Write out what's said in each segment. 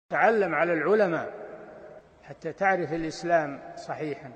تعلم على العلماء حتى تعرف الإسلام صحيحا.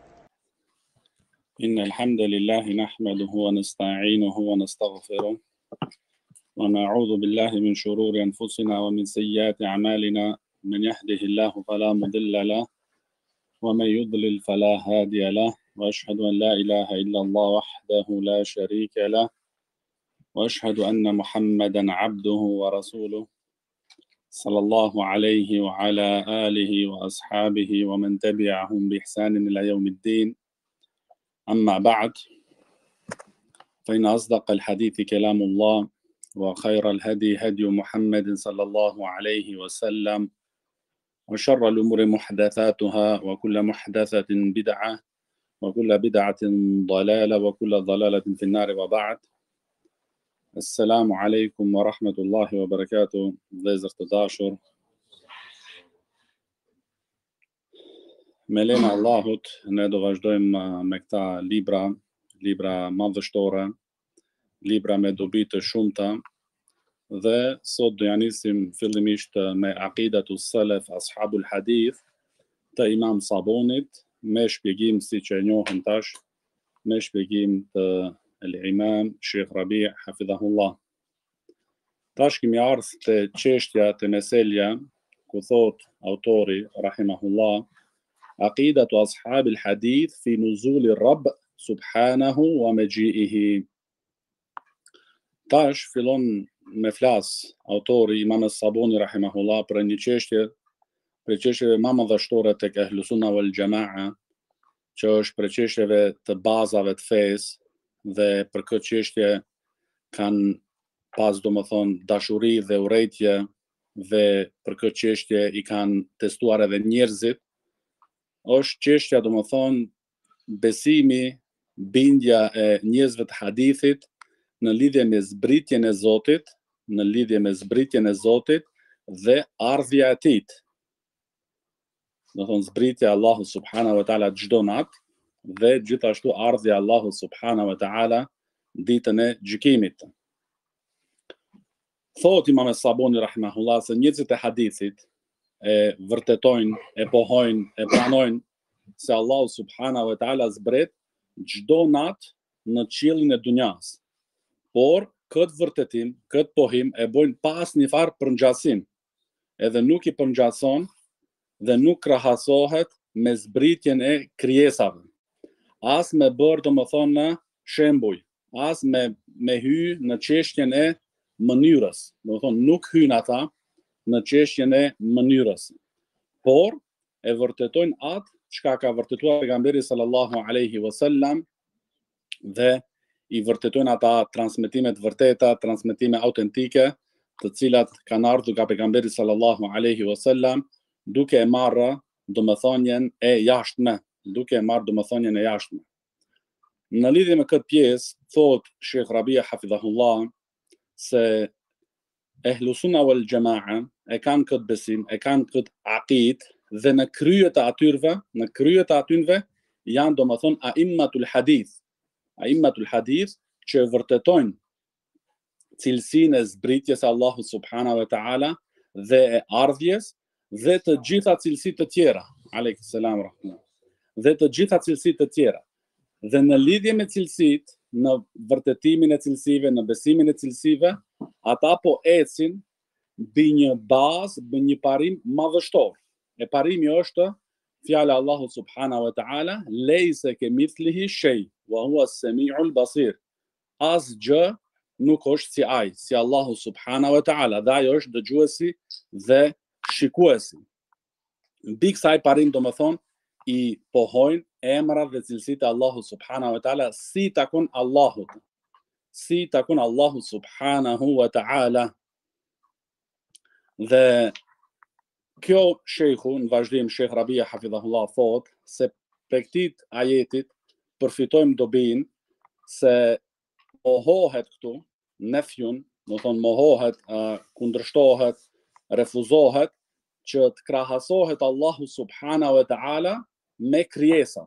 إن الحمد لله نحمده ونستعينه ونستغفره ونعوذ بالله من شرور أنفسنا ومن سيئات أعمالنا. من يهده الله فلا مضل له ومن يضلل فلا هادي له، وأشهد أن لا إله إلا الله وحده لا شريك له، وأشهد أن محمدا عبده ورسوله صلى الله عليه وعلى آله وأصحابه ومن تبعهم بإحسان إلى يوم الدين. أما بعد، فإن أصدق الحديث كلام الله، وخير الهدي هدي محمد صلى الله عليه وسلم، وشر الأمور محدثاتها، وكل محدثة بدعة، وكل بدعة ضلالة، وكل ضلالة في النار. وبعد، السلام عليكم ورحمة الله وبركاته. Me lena Allahut, ne do vazhdojmë me këta libra madhështore, libra me dobi të shumta, dhe sot do ja nisim fillimisht me Aqidatus Salaf Ashabul Hadith të Imam Sabunit, me shpjegim siç e njohim tash, me shpjegim të Imam Sheikh Rabi' hafidhahullah. Tash kemi ardhur te çështja, te meselja ku thot autori rahimahullah: Aqidatu ashabil hadith fi nuzuli Rabb subhanahu wa maji'ihi. Tash fillon me flas autori Imam Sabuni rahimahullah për një çështje, për çështjeve më madhështore tek Ahlus Sunna wal Jamaa, që është për çështjeve të bazave të fesë, dhe për këtë çështje kanë pas domethën dashuri dhe urrejtje, dhe për këtë çështje i kanë testuar edhe njerëzit. Është çështja domethën besimi, bindja e njerëzve të hadithit në lidhje me zbritjen e Zotit, dhe ardhja e tij. Do thonë zbritja e Allahut subhanahu wa taala çdo natë, dhe gjithashtu ardhja e Allahut subhanahu wa taala ditën e gjykimit. Thot Imam Sabuni rahimahullah se njerëzit e hadithit e vërtetojnë, e pohojnë, e pranojnë se Allahu subhanahu wa taala zbret çdo natë në qiellin e dunjas. Por këtë vërtetim, këtë pohim e bojnë pas një farë përngjasim, edhe nuk i përngjason dhe nuk krahasohet me zbritjen e krijesave. As me bërë domethënë në shembuj, as me hy në çështjen e mënyrës. Domethënë nuk hyn ata në çështjen e mënyrës, por e vërtetojnë atë çka ka vërtetuar pejgamberi sallallahu alaihi wasallam, dhe i vërtetojnë ata transmetime të vërteta, transmetime autentike, të cilat kanë ardhur nga pejgamberi sallallahu alaihi wasallam, duke e marrë domethënien e jashtme, Në lidhje me këtë pjesë, thot Sheikh Rabi' hafidhahullah se Ahlus Sunna wal Jamaa e kanë këtë besim, e kanë këtë aqid, dhe në kryet e atyre janë domethënë a'immatul hadith që vërtetojnë cilësinë e zbritjes së Allahut subhanahu wa taala dhe e ardhjes, dhe të gjitha cilësitë të tjera, alaykum selam rahmatullah, dhe të gjitha cilësitë të tjera. Dhe në lidhje me cilësitë, në vërtetimin e cilësive, në besimin e cilësive, ata po ecin mbi një bazë, mbi një parim madhështor. E parimi është fjala Allahu subhanahu wa taala: "Laysa kemithlihi shay wa huwa as-sami'ul basir." Asgjë nuk është si ai, si Allahu subhanahu wa taala, dhe ai është dëgjuesi dhe shikuesi. Mbi kësaj parim domethënë i pohojnë emrat dhe cilësitë e Allahut subhanahu wa taala, si takon Allahu subhanahu wa taala. Dhe kjo shejhu në vazhdim, Sheikh Rabi' hafidhahullah, thot se për këtij ajetit përfitojmë dobin se mohohet këtu nefjun, do thonë mohohet, kundërshtohet, refuzohet që të krahasohet Allahu subhanahu wa taala me krijesat,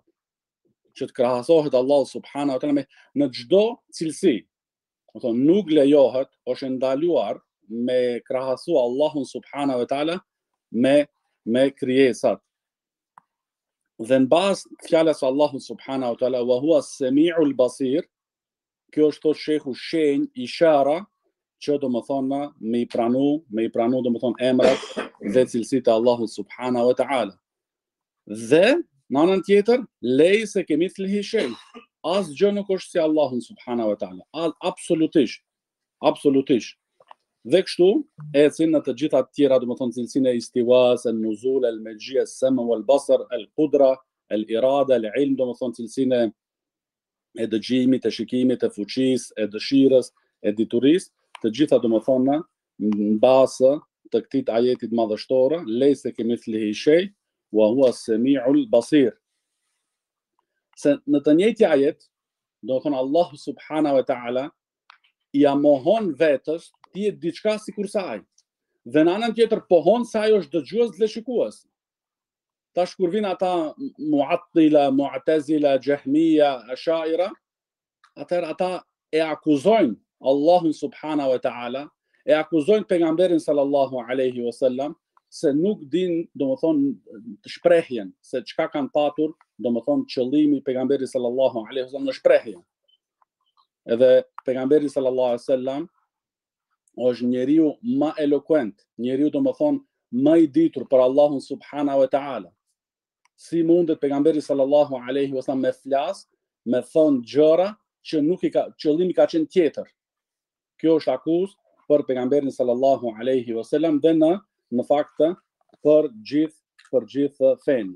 në çdo cilësi. Do thonë nuk lejohet, është ndaluar me krahasu Allahun subhanahu wa taala me krijesat. Dhe në bazë të fjalës së Allahut subhanahu wa taala wa huwa as-sami'ul basir, kjo është thotë shehu shenjë, ishara, që do më thonë me i pranu do më thonë emrat dhe cilësitë e Allahut subhanahu wa taala. Dhe në anën tjetër, lejse kemithlihi shay, asgjë nuk është si Allahun subhanahu wa taala, absolutisht. Dhe kështu ecin në të gjitha të tjera, do më thonë cilësinë e istiwas, el nuzul, el megji, el sem, el basar, el qudra, el irada, el ilm, do më thonë cilësinë e dëgjimit, e shikimit, e fuqisë, e dëshirës, e diturisë, të gjitha do më thonë në basë të këtij ajetit madhështor, lejse kemithlihi shay wa huwa as-sami'ul basir. Se në të njëjtin ajet, do të thonë Allahu subhanahu wa taala ja mohon vetës ti jetë diçka sikur sa ai. Dhe në anën tjetër pohon se ai është dëgjues dhe shikues. Tash kur vin ata Mu'attila, Mu'tazila, Jahmiya, Ash'ira, atëherë ata e akuzojnë Allahun subhanahu wa taala, e akuzojnë pejgamberin sallallahu alaihi wasallam se nuk din, domethënë, të shprehjen se çka kanë patur, domethënë qëllimi i pejgamberit sallallahu alaihi wasallam në shprehje. Edhe pejgamberi sallallahu alaihi wasallam është njeriu më eloquent, njeriu domethënë më i ditur për Allahun subhanahu wa taala. Si mundet pejgamberi sallallahu alaihi wasallam me flas, me thon gjëra që nuk i ka qëllimi ka qenë tjetër. Kjo është akuzë për pejgamberin sallallahu alaihi wasallam dhe në fakt për gjithë fenë.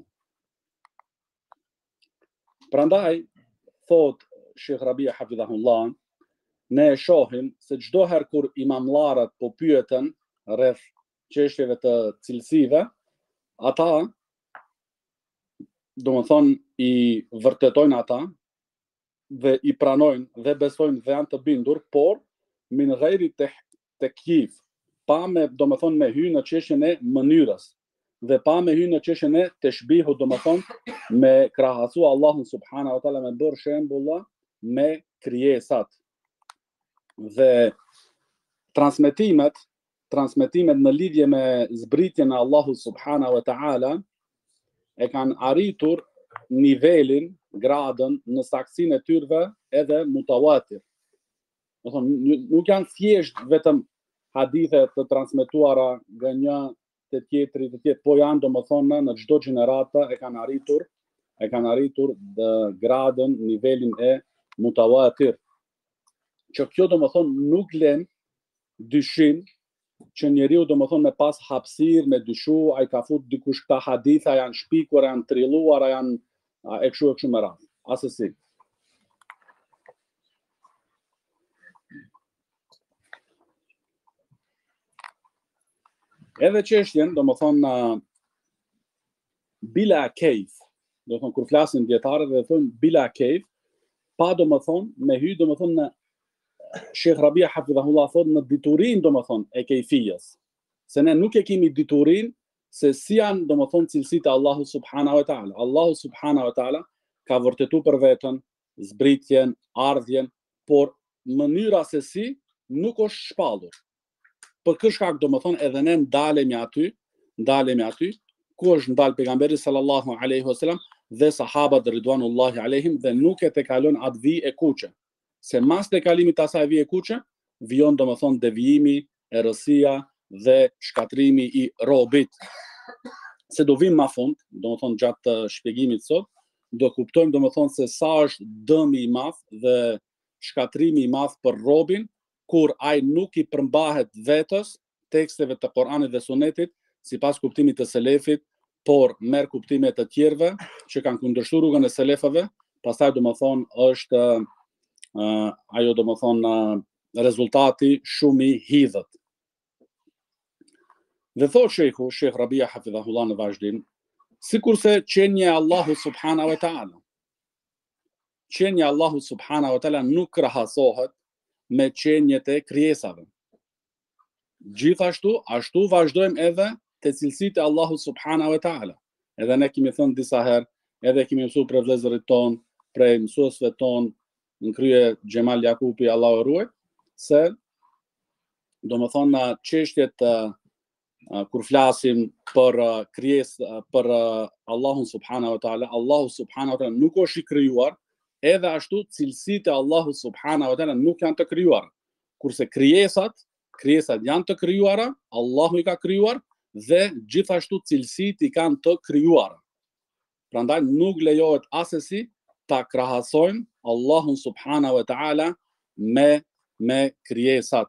Prandaj thot Sheikh Rabia hafidhahullah, ne e shohim se çdo herë kur imamllarët po pyeten rreth çështjeve të cilësive, ata domethënë i vërtetojnë ata dhe i pranojnë dhe besojnë dhe janë të bindur, por min ghairi takyif, pa me domethënë me hyrë në çështjen e mënyrës dhe pa me hyrë në çështjen e tashbihu, domethënë me krahasu Allahun subhanahu wa taala me bërë shembulla me krijesat. Dhe transmetimet në lidhje me zbritjen e Allahut subhanahu wa taala e kanë arritur nivelin, gradën në saksinë e tyre edhe mutawatir. Do thonë nuk janë thjesht vetëm hadithe të transmetuara nga një te tjetri, po janë domethënë në çdo gjenerata e kanë arritur gradën, nivelin e mutawatir. Që kjo domethënë nuk lën dyshim që njeriu domethënë me pas hapësirë, me dyshu, ai ka fut dikush këta haditha janë shpikur, janë trilluar, janë e kështu me radhë. Asesi. Edhe çështjen, domethënë bila kejf, domethënë kur flasin dietarët dhe thonë bila kejf, pa domethënë me hy domethënë në Sheikh Rabia hafidhahullah thotë në diturin domethënë e kejfijes. Se ne nuk e kemi diturin se si janë domethënë cilësitë e Allahut subhanahu wa taala. Allahu subhanahu wa taala ka vërtetuar për veten zbritjen, ardhjen, por mënyra se si nuk është shpallur. Për këtë shkak domethënë edhe ne ndalemi aty ku është ndal pejgamberi sallallahu alaihi wasallam dhe sahabat ridwanullahi alaihim dhe nuk e tekalon atë vi e kuqe. Se mas të kalimit të asaj vi e kuqe, vijon domethënë devijimi, errësia dhe shkatrimi i robit. Se do vim më fund, domethënë gjatë shpjegimit sot, do kuptojmë domethënë se sa është dëmi i madh dhe shkatrimi i madh për robin kur ai nuk i përmbahet vetës teksteve të Kuranit dhe Sunetit sipas kuptimit të selefit, por merr kuptime të tjerëve që kanë kundërshtuar rrugën e selefëve, pastaj domethënë është ajo domethënë rezultati shumë i hidhët. Dhe thot Sheikh Rabia hafidhahullah në vazhdim, sikurse qenja e Allahut subhanahu wa taala. Qenja e Allahut subhanahu wa taala nuk krahasohet me qenjet e krijesave. Gjithashtu, ashtu vazhdojmë edhe te cilësitë e Allahut subhanahu wa taala. Edhe ne kemi thënë disa herë, edhe kemi mësuar për vëllezërit ton, prej mësuesve ton, në krye Xhemal Jakupi, Allahu e ruaj, se domethënë çështjet kur flasim për për Allahun subhanahu wa taala, Allahu subhanahu wa taala nuk është I krijuar, edhe ashtu cilësitë e Allahut subhanahu wa taala nuk janë të krijuara. Kurse krijesat janë të krijuara, Allahu I ka krijuar dhe gjithashtu cilësitë I kanë të krijuara. Prandaj nuk lejohet asesi ta krahasojmë Allahun subhanahu wa taala me krijesat.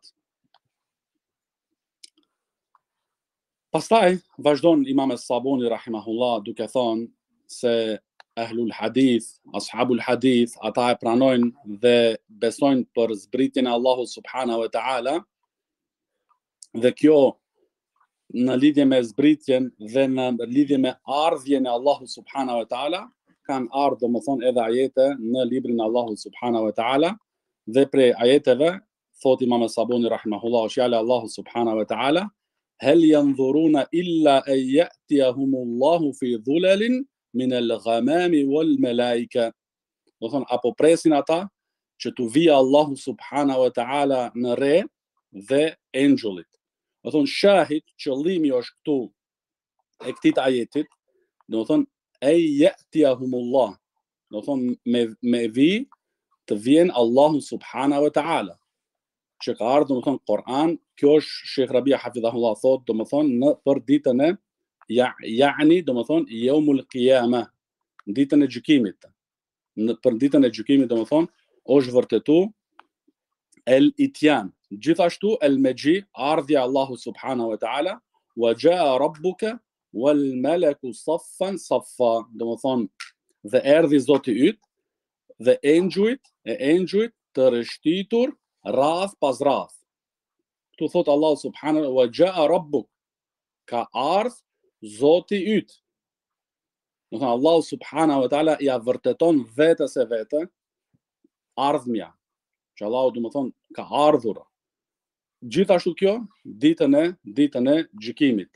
Pastaj vazhdon Imam As-Sabuni rahimahullah duke thonë se Ahlul Hadith, Ashabul Hadith, ata e pranojnë dhe besojnë për zbritjen e Allahut subhanahu wa taala, dhe kjo në lidhje me zbritjen dhe në lidhje me ardhjen e Allahut subhanahu wa taala kanë ardhur domethënë edhe ajete në librin e Allahut subhanahu wa taala, dhe prej ajeteve thot Imam As-Sabuni rahimahullah fjala Allahut subhanahu wa taala hel yanzuruna illa an ya'tiyahumullahu fi dhulalin min al-ghamami wal malaika. Do thon apo presin ata që tu vijë Allahu subhanahu wa taala në re dhe engjullit. Do thon shahid, qëllimi është këtu e këtij ajetit, do thon ay ya'tiyahumullah, do thon me vi të vjen Allahu subhanahu wa taala, që ka ardhur domethën Kur'an. Kjo është Sheikh Rabia hafidhahullah thot domethën në për ditën e yani domethën yaumul qiyamah, ditën e gjykimit. Për ditën e gjykimit domethën është vërtetu el ityan, gjithashtu el meji, ardhja Allahu subhanahu wa taala, wa jaa rabbuka wal malaku saffan saffa, domethën dhe erdhi Zoti yt dhe engjujt të rështitur radh pas radh. Tu thot Allah subhanahu wa jaa rabbuk, ka ardh Zoti yt. Do thënë Allah subhanahu wa taala ja vërteton vetes e vete ardhmja, që Allah do të thonë ka ardhur. Gjithashtu kjo ditën e gjykimit.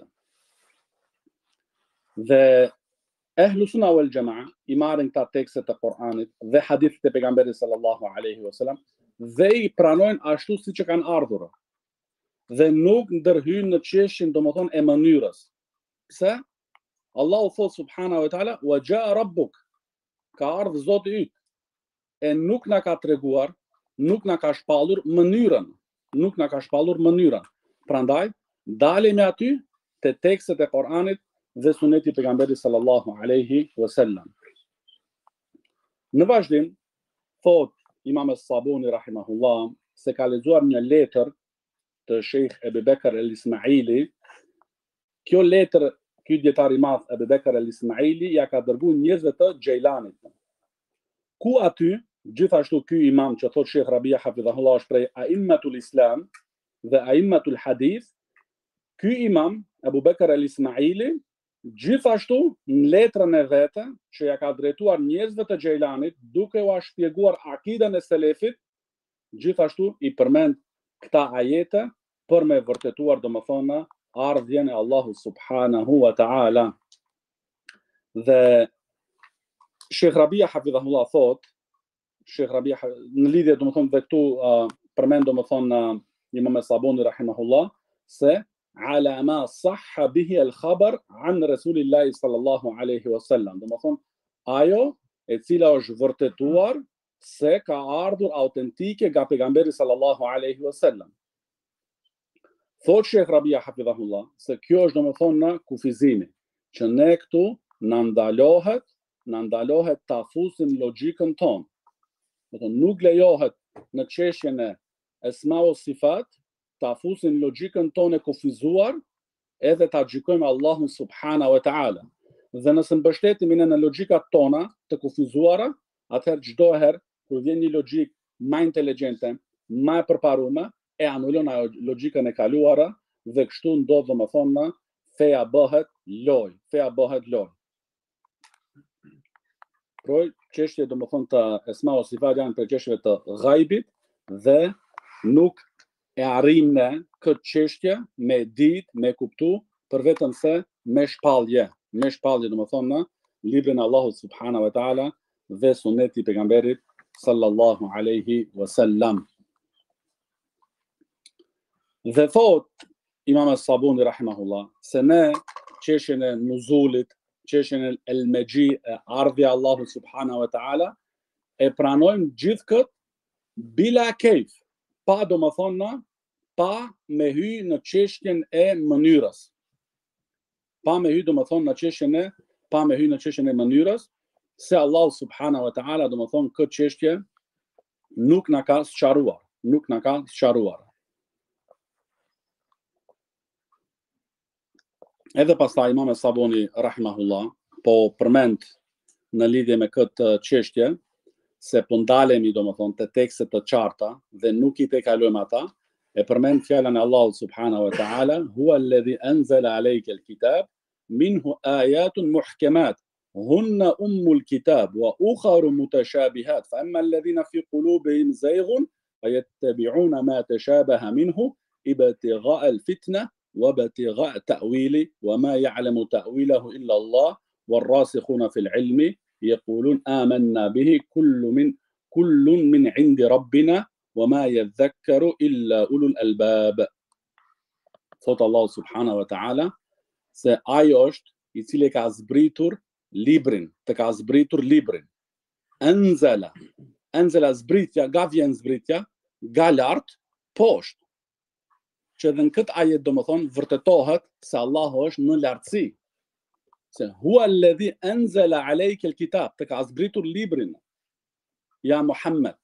Dhe Ehlu Sunna wal Jamaa I marrin këta tekste të Kur'anit dhe hadithet e pejgamberit sallallahu alaihi wasallam dhe I pranojnë ashtu siç e kanë ardhur. Dhe nuk ndërhyjnë në çështjen domethënë e mënyrës. Pse? Allahu thot subhanahu wa taala wa jaa rabbuk, ka ardhur Zoti yt. E nuk na ka treguar, nuk na ka shpallur mënyrën. Prandaj dalemi aty te tekstet e Kur'anit dhe suneti pejgamberit sallallahu alaihi wasallam. Në vazhdim thot Imam As-Sabuni rahimahullah se ka lexuar një letër të Sheikh Ebu Bekr el-Ismaili. Kjo letër, ky dietar I madh Ebu Bekr el-Ismaili ja ka dërguar njerëzve të Xhejlanit. Ku aty gjithashtu ky imam që thot Sheikh Rabia hafidhahullah është prej a'immatul Islam dhe a'immatul Hadith. Ky imam Ebu Bekr el-Ismaili gjithashtu në letrën e vete që ja ka drejtuar njerëzve të Xhejlanit duke u shpjeguar akiden e selefit, gjithashtu I përmend këta ajete për me vërtetuar domethënë ardhjen e Allahut subhanahu wa taala. Dhe Sheikh Rabia hafidhahullah thot, Sheikh Rabia në lidhje domethënë dhe këtu përmend domethënë Imam As-Sabuni rahimahullah se ala ma sahha bihi al-khabar an Rasulillahi sallallahu alaihi wasallam. Domethënë ajo e cila është vërtetuar se ka ardhur autentike nga pejgamberi sallallahu alaihi wasallam. Thot Sheikh Rabia hafidhahullah se kjo është domethënë në kufizimi, që ne këtu na ndalohet ta fusim logjikën tonë. Domethënë nuk lejohet në çështjen e esma o sifat ta fusim logjikën tonë e kufizuar edhe ta gjykojmë Allahun subhanahu wa taala. Dhe nëse mbështetemi në logjikat tona të kufizuara, atëherë çdo herë kur vjen një logjik më inteligjente, më e përparuar, e anulon ajo logjikën e kaluara dhe kështu ndodh domethënë feja bëhet lojë. Por çështja domethënë të esma o sifat janë për çështje të ghaibit dhe nuk e arrim ne këtë çështje me ditë, me kuptu, për vetëm se me shpallje domethënë në librin e Allahut subhanahu wa taala dhe suneti pejgamberit sallallahu alaihi wasallam. Dhe thot Imam As-Sabuni rahimahullah se ne çështjen e nuzulit, çështjen e el-Magji, ardhja Allahu subhanahu wa taala, e pranojmë gjithë këtë bila kejf, pa do më thonë na, pa me hy në çështjen e mënyrës. Pa me hy do më thonë në çështjen e mënyrës, se Allahu subhanahu wa taala do më thonë këtë çështje nuk na ka sqaruar. Edhe pastaj Imam As-Sabuni rahimahullah po përmend në lidhje me këtë çështje se po ndalemi domethënë te tekstet të qarta dhe nuk I tejkalojmë ata, e përmend fjalën e Allahut subhanahu wa taala, huwa alladhi anzala alayka al-kitab minhu ayatun muhkamat hunna ummul kitab wa ukhra mutashabihat fa amma alladhina fi qulubihim zayghun fayattabi'una ma tashabaha minhu ibtigha'a al-fitnah وابتغاء تأويله وما يعلم تأويله إلا الله والراسخون في العلم يقولون آمنا به كل من عند ربنا وما يذكر إلا أولو الألباب. Thot Allah subhanahu wa ta'ala se ai është I cili ka zbritur librin, Anzala zbritja, nga vjen zbritja, nga lart, poshtë. Që edhe në këtë ajet do më thonë vërtetohet se Allahu është në lartësi. Se hua alladhi anzala alayka al-kitab, të ka zbritur librin, ja Muhammed.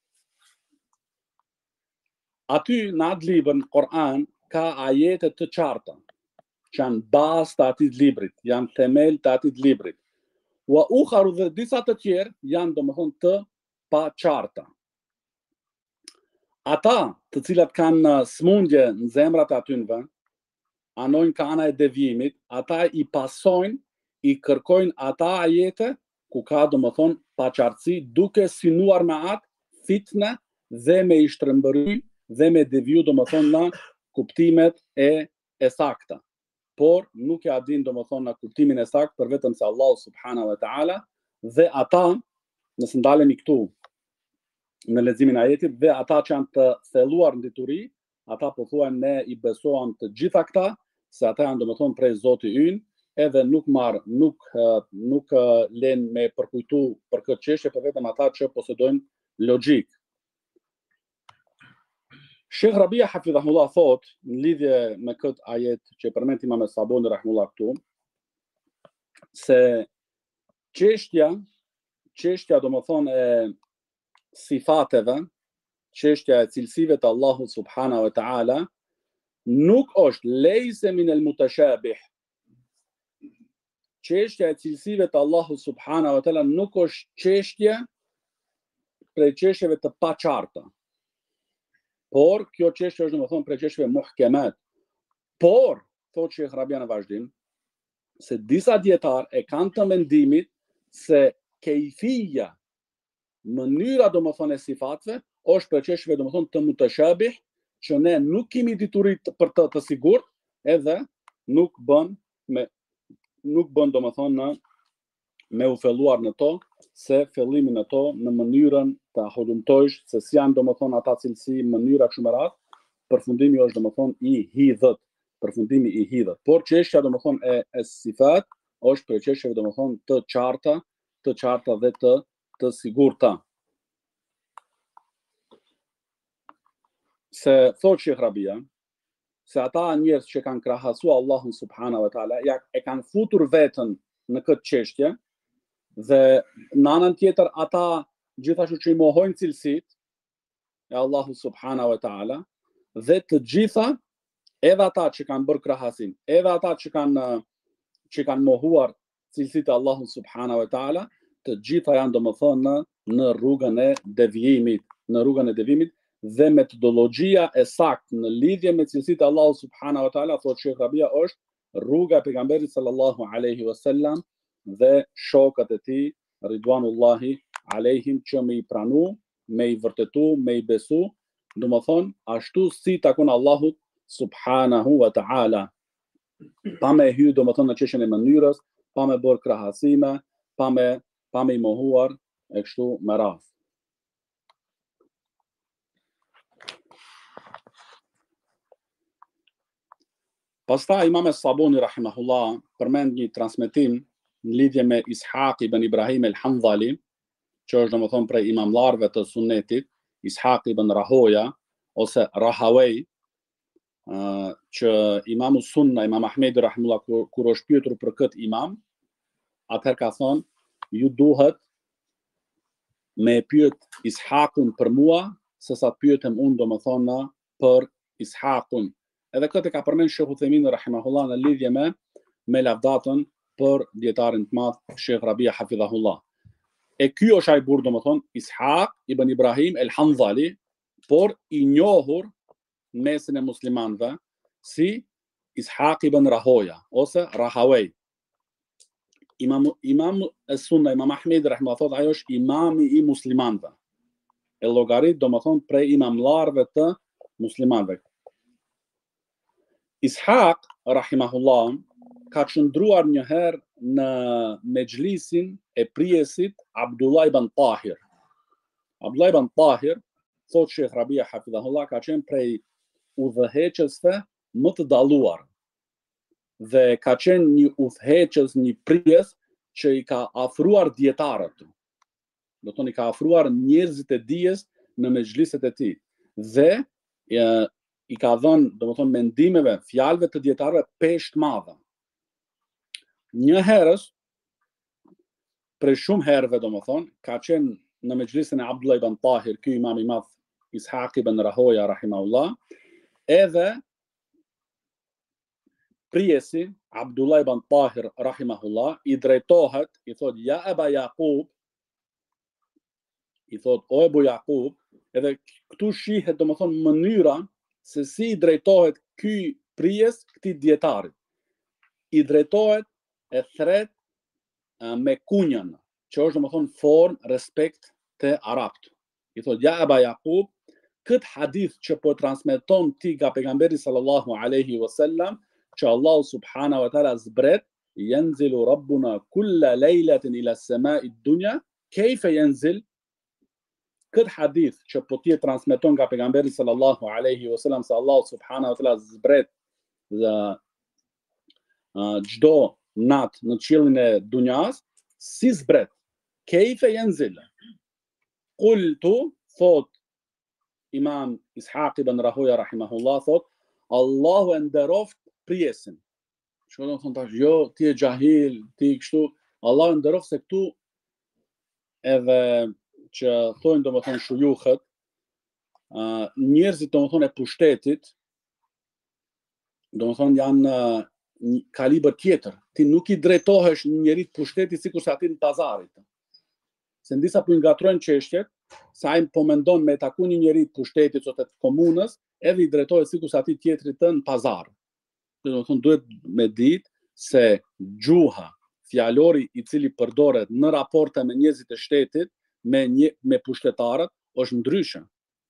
Aty në atë libër, në Kur'an, ka ajete të qarta, që janë bazë të atij librit, janë themel të atij librit. Wa ukharu dhe disa të tjerë janë do më thonë të pa qarta. Ata të cilat kanë smundje në zemrat atynve, anojnë ka ana e devijimit, ata I pasojnë, I kërkojnë ata ajete ku ka do më thonë paqartësi, duke synuar me atë fitne dhe me I shtrembëry dhe me deviju do më thonë në kuptimet e sakta. Por nuk ja din do më thonë në kuptimin e sakt për vetëm se Allahu subhanahu wa taala, dhe ata, nëse ndalemi këtu në leximin e ajetit, dhe ata që janë të thelluar në dituri, ata po thuajnë ne I besojmë të gjitha këta, se ata janë domethënë prej Zotit ynë, edhe nuk lën me përkujtu për këtë çështje për vetëm ata që posedojnë logjik. Sheikh Rabia hafidhahullah thot në lidhje me këtë ajet që përmend Imam As-Sabuni rahimullah këtu, se çështja domethënë e sifateve, çështja e cilësive të Allahut subhanahu wa taala nuk është lejse min el mutashabih. Çështja e cilësive të Allahut subhanahu wa taala nuk është çështje prej çështjeve të paqarta. Por kjo çështje është domethënë prej çështjeve muhkemat. Por thotë Sheikh Rabia në vazhdim se disa dietar e kanë të mendimit se kejfia, mënyra domethënë e sifatëve është për çështjeve domethënë të mutashabih, që ne nuk kemi dituri për të sigurt, edhe nuk bën domethënë me u filluar në to, se fillimin e to në mënyrën të hodumtojsh se si janë domethënë ata cilësi, mënyra kështu me radhë, përfundimi është domethënë I hidhët. Por çështja domethënë e sifat është për çështjeve domethënë të qarta dhe të sigurta. Se thotë Sheikh Rabia, se ata njerëz që kanë krahasuar Allahun subhanahu wa taala, e kanë futur veten në këtë çështje, dhe në anën tjetër ata gjithashtu që I mohojnë cilësitë e Allahut subhanahu wa taala, dhe të gjitha, edhe ata që kanë bërë krahasim, edhe ata që kanë mohuar cilësitë e Allahut subhanahu wa taala, të gjitha janë domethënë në rrugën e devijimit, dhe metodologjia e saktë në lidhje me cilësitë e Allahut subhanahu wa taala, thotë Sheikh Rabia, është rruga e pejgamberit sallallahu alaihi wasallam dhe shokët e tij ridwanullahi alehim, që me I pranu, me I vërtetu, me I besu, domethënë ashtu si takon Allahut subhanahu wa taala, pa me hy domethënë në çështjen e mënyrës, pa me bërë krahasime, pa me I mohuar e kështu me radhë. Pastaj Imam Es-Sabuni rahimahullah përmend një transmetim në lidhje me Ishaq ibn Ibrahim el-Handhali, që është domethënë prej imamllarëve të sunetit, Ishaq ibn Rahoja ose Rahawej, që Imamu Sunna, Imam Ahmedi rahimahullah kur është pyetur për këtë imam, atëherë ka thonë, ju duhet me pyet Ishaqun për mua, sesa të pyetem unë domethënë për Ishaqun. Edhe këtë ka përmend Sheikh Uthaymin rahimahullah në lidhje me lavdatën për dietarin të madh Sheikh Rabia hafidhahullah. E ky është ai burr domethënë Ishaq ibn Ibrahim el-Handhali, por i njohur në mesin e muslimanëve si Ishaq ibn Rahoja ose Rahawej. Imam es-Sunna, Imam Ahmedi rahimahullah thotë ajo është imami i muslimanëve. E llogarit domethënë prej imamllarëve të muslimanëve. Ishaq rahimahullah ka qëndruar një herë në mexhlisin e prijesit Abdullah ibn Tahir. Abdullah ibn Tahir, thot Sheikh Rabia hafidhahullah, ka qenë prej udhëheqësve më të dalluar dhe ka qenë një udhëheqës, një prijes që i ka afruar dietarët. Do të thonë i ka afruar njerëzit e dijes në mexhliset e tij dhe i ka dhënë domethënë mendimeve, fjalëve të dietarëve peshë të madhe. Një herës, prej shumë herëve domethënë, ka qenë në mexhlisin e Abdullah ibn Tahir, ky imam i madh Ishaq ibn Rahoja rahimahullah, edhe prijesi Abdullah ibn Tahir rahimahullah i drejtohet, i thot ja Aba Yaqub, i thot o Ebu Yaqub, edhe këtu shihet domethënë mënyra se si i drejtohet ky prijes këtij dietarit. I drejtohet e thret me kunjën, që është domethënë formë respekt te arabt. I thot ja Aba Yaqub, këtë hadith që po transmeton ti nga pejgamberi sallallahu alaihi wasallam, që Allahu subhanahu wa taala zbret, yanzilu rabbuna kulla lejlatin ila as-sama'i ad-dunya, kayfa yanzil? Këtë hadith që po ti transmeton nga pejgamberi sallallahu alaihi wasallam se Allahu subhanahu wa taala zbret dhe çdo natë në qiellin e dunjas, si zbret? Kayfa yanzil? Qultu, thot Imam Ishaq ibn Rahoja rahimahullah, thot Allahu e nderoft prijesin. Që do të thonë tash, jo ti je xahil, ti kështu, Allahu e nderoft se këtu edhe që thonë domethënë shujuhet, njerëzit domethënë e pushtetit, domethënë janë një kalibër tjetër. Ti nuk i drejtohesh një njerit pushtetit sikur se aty në pazarit. Se në disa po i ngatrojnë çështjet, sa ai po mendon me taku një njerit pushtetit ose të komunës, edhe i drejtohet sikur se aty tjetrit të në pazar. Domethënë duhet me ditë se gjuha, fjalori i cili përdoret në raporte me njerëzit e shtetit, me pushtetarët, është ndryshe.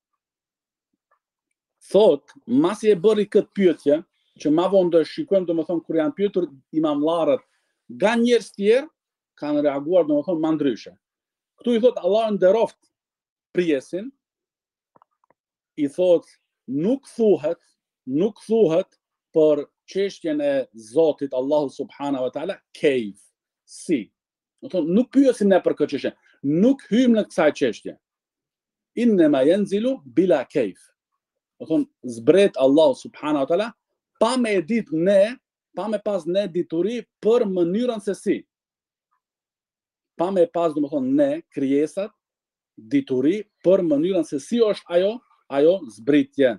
Thot, masi e bëri këtë pyetje, që ma vonë do shikojmë domethënë kur janë pyetur imamllarët nga njerëz tjerë, kanë reaguar domethënë më ndryshe. Këtu i thot Allah nderoft prijesin, i thot nuk thuhet për çështjen e Zotit Allahu subhanahu wa taala kayf, si. Do thonë nuk pyesim ne për këtë çështje, nuk hyjmë në kësaj çështje. Inma yanzilu bila kayf. Do thonë zbret Allahu subhanahu wa taala pa me ditë ne, pa me pas ne dituri për mënyrën se si. Pa me pas domethënë ne krijesat dituri për mënyrën se si është ajo zbritje.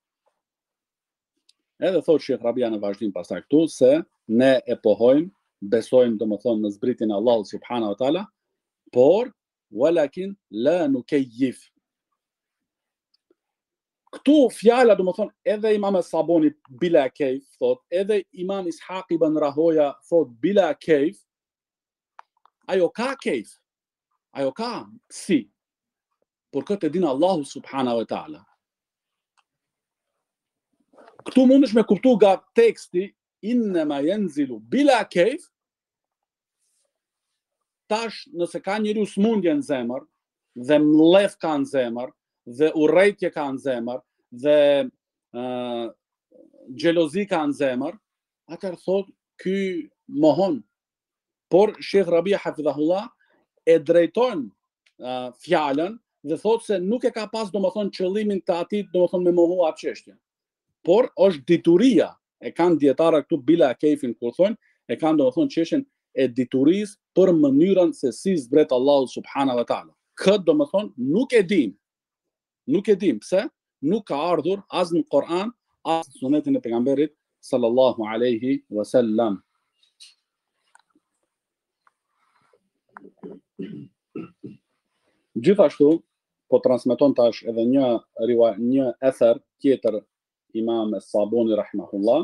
Edhe thot Sheikh Rabia në vazhdim pastaj këtu se ne e pohojmë, besojmë domethënë në zbritjen e Allahut subhanahu wa taala, por walakin la nukayyif. Këtu fjala domethënë edhe Imam Es-Sabuni bila kayf thot, edhe Imam Ishaq ibn Rahoja thot bila kayf. Ajo ka kayf. Ajo ka si. Por këtë e din Allahu subhanahu wa taala. Këtu mundesh me kuptu nga teksti inma yanzilu bila kayf. Tash nëse ka njeriu smundje në zemër dhe mllef ka në zemër dhe urrejtje ka në zemër dhe xhelozi ka në zemër, atëherë thot ky mohon. Por Sheikh Rabia hafidhahullah e drejton fjalën dhe thot se nuk e ka pas domethënë qëllimin të atij domethënë me mohu atë çështje. Por është dituria, e kanë dietarë këtu bila kefin kur thonë, e kanë domethënë çështjen e diturisë për mënyrën se si zbret Allahu subhanahu wa taala. Këtë domethënë nuk e dim. Nuk e dim pse nuk ka ardhur as në Kur'an, as në sunetin e pejgamberit sallallahu alaihi wasallam. Gjithashtu po transmeton tash edhe një ether tjetër Imam Sabuni rahimahullah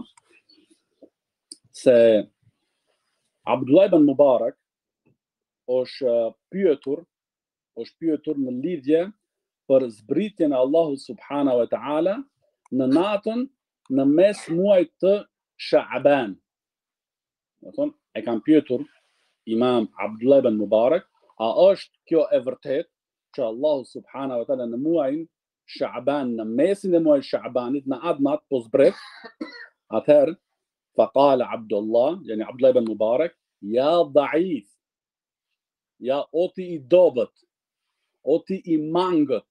se Abdullah ibn Mubarak është pyetur në lidhje për zbritjen e Allahut subhanahu wa taala në natën në mes muajit të Sha'ban. Do thonë e kanë pyetur Imam Abdullah ibn Mubarak, a është kjo e vërtet që Allahu subhanahu wa taala në muajin Sha'ban, në mesin e muajit Sha'banit, në atë natë po zbret? Atëherë faqala Abdullah ibn Mubarak, ja dhaif, ja oti i dobët, oti i mangët,